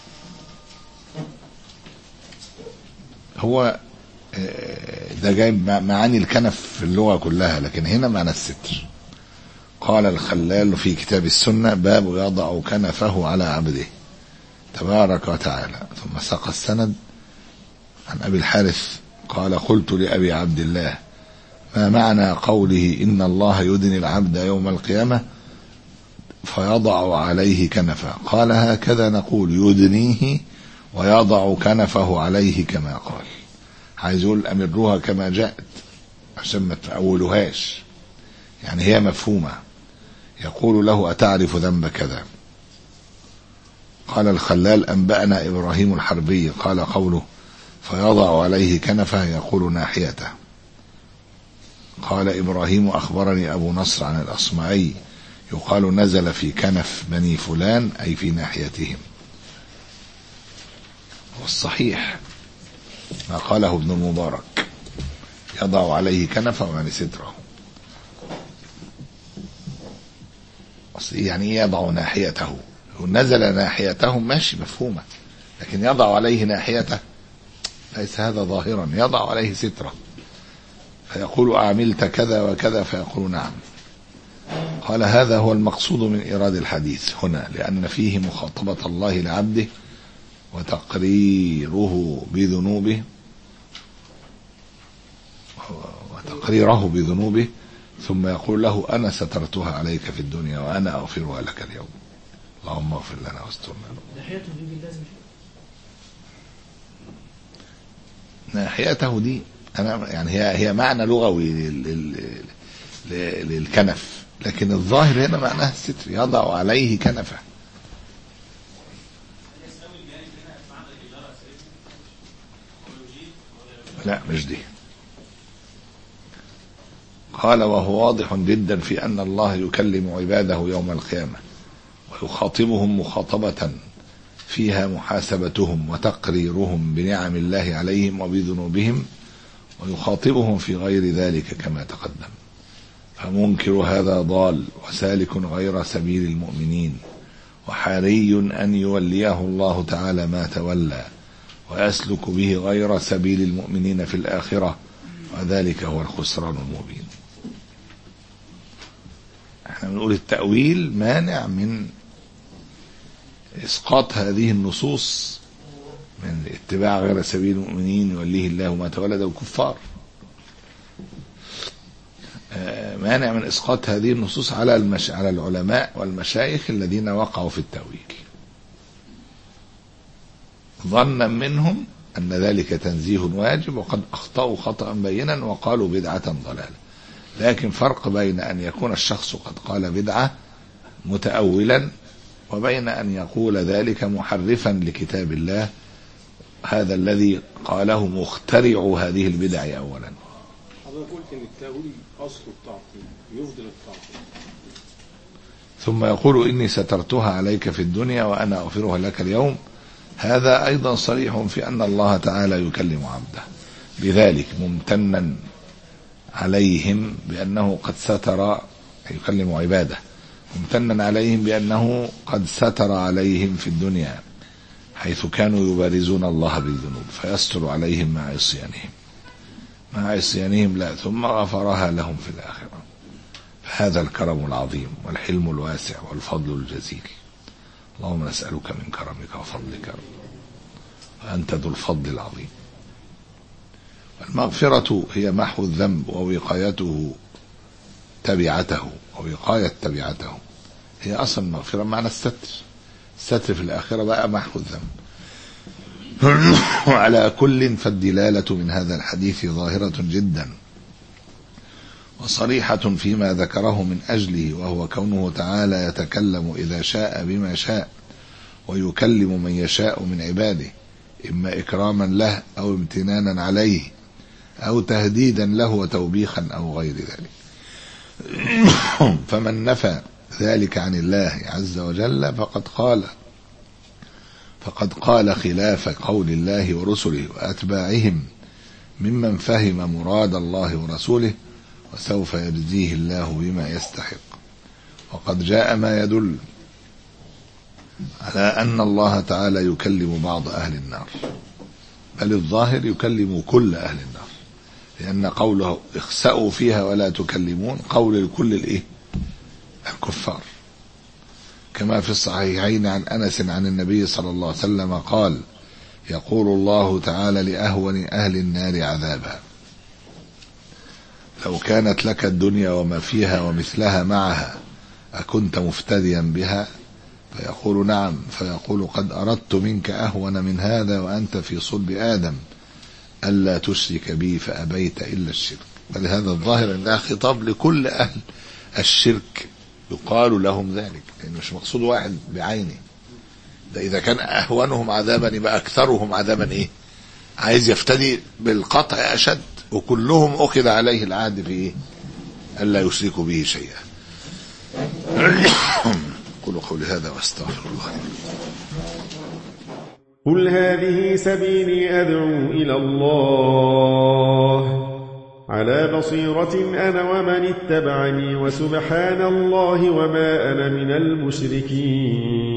هو ده جايب معاني الكنف في اللغة كلها، لكن هنا معنى الستر. قال الخلال في كتاب السنة باب يضع كنفه على عبده تبارك وتعالى. ثم ساق السند عن أبي الحارث قال قلت لأبي عبد الله ما معنى قوله إن الله يدني العبد يوم القيامة فيضع عليه كنفه؟ قال هكذا نقول يدنيه ويضع كنفه عليه كما قال. عايز يقول أمروها كما جاءت عشان ما تأولوهاش، يعني هي مفهومة. يقول له أتعرف ذنب كذا؟ قال الخلال أنبأنا إبراهيم الحربي قال قوله فيضع عليه كنفه يقول ناحيته. قال إبراهيم أخبرني أبو نصر عن الأصمعي يقال نزل في كنف بني فلان أي في ناحيتهم. والصحيح ما قاله ابن المبارك يضع عليه كنفه يعني ستره. يعني يضع ناحيته، نزل ناحيته ماشي مفهومة، لكن يضع عليه ناحيته ليس هذا ظاهرا. يضع عليه ستره فيقول أعملت كذا وكذا فيقول نعم. قال هذا هو المقصود من إيراد الحديث هنا، لأن فيه مخاطبة الله لعبده وتقريره بذنوبه وتقريره بذنوبه ثم يقول له أنا سترتها عليك في الدنيا وأنا أغفرها لك اليوم، اللهم اغفر لنا واسترنا. ناحيته دي أنا يعني هي هي معنى لغوي للكنف، لكن الظاهر هنا معناه الستر، يضع عليه كنفه. لا مش دي. قال وهو واضح جدا في أن الله يكلم عباده يوم القيامة ويخاطبهم مخاطبة فيها محاسبتهم وتقريرهم بنعم الله عليهم وبذنوبهم، ويخاطبهم في غير ذلك كما تقدم. فمنكر هذا ضال وسالك غير سبيل المؤمنين، وحري أن يوليه الله تعالى ما تولى ويسلك به غير سبيل المؤمنين في الآخرة، وذلك هو الخسران المبين. احنا بنقول التأويل مانع من إسقاط هذه النصوص من اتباع غير سبيل المؤمنين يوليه الله ما تولى، ده الكفار. مانع من إسقاط هذه النصوص على المش... على العلماء والمشايخ الذين وقعوا في التأويل، ظنا منهم أن ذلك تنزيه واجب وقد أخطأوا خطأ بينا وقالوا بدعة ضلالة. لكن فرق بين أن يكون الشخص قد قال بدعة متأولا وبين أن يقول ذلك محرفا لكتاب الله، هذا الذي قاله مخترع هذه البدع أولا. حضرتك قلت ان التأويل اصل التعطيل يفضل التعطيل، ثم يقول إني سترتها عليك في الدنيا وأنا أغفرها لك اليوم. هذا أيضا صريح في أن الله تعالى يكلم عبده بذلك ممتنا عليهم بأنه قد ستر، يكلم عباده ممتنا عليهم بأنه قد ستر عليهم في الدنيا حيث كانوا يبارزون الله بالذنوب فيستر عليهم مع عصيانهم مع عصيانهم لا ثم غفرها لهم في الآخرة. فهذا الكرم العظيم والحلم الواسع والفضل الجزيل. اللهم نسألك من كرمك وفضلك وأنت ذو الفضل العظيم. المغفرة هي محو الذنب ووقايته تبعته ووقاية تبعته، هي أصلا المغفرة معنى الستر، الستر في الآخرة بقى محو الذنب. وعلى كل فالدلالة من هذا الحديث ظاهرة جدا وصريحة فيما ذكره من أجله، وهو كونه تعالى يتكلم إذا شاء بما شاء ويكلم من يشاء من عباده، إما إكراما له أو امتنانا عليه أو تهديدا له وتوبيخا أو غير ذلك. فمن نفى ذلك عن الله عز وجل فقد قال فقد قال خلاف قول الله ورسله وأتباعهم ممن فهم مراد الله ورسوله، وسوف يجزيه الله بما يستحق. وقد جاء ما يدل على أن الله تعالى يكلم بعض أهل النار، بل الظاهر يكلم كل أهل النار، لأن قوله اخسأوا فيها ولا تكلمون قول لكل الإيه؟ الكفار، كما في الصحيحين عن أنس عن النبي صلى الله عليه وسلم قال: يقول الله تعالى لأهون أهل النار عذابا: لو كانت لك الدنيا وما فيها ومثلها معها أكنت مفتديا بها؟ فيقول: نعم. فيقول: قد أردت منك أهون من هذا وأنت في صلب آدم ألا تشرك بي فأبيت إلا الشرك. فلهذا الظاهر أنها خطاب لكل أهل الشرك يقال لهم ذلك، لأنه مش مقصود واحد بعينه، ده إذا كان أهونهم عذابا يبقى أكثرهم عذابا إيه؟ عايز يفتدي بالقطع أشد، وكلهم أخذ عليه العهد في إيه؟ ألا يشركوا به شيئا. قولوا قولي هذا واستغفر الله. قل هذه سبيلي أدعو إلى الله على بصيرة أنا ومن اتبعني وسبحان الله وما أنا من المشركين.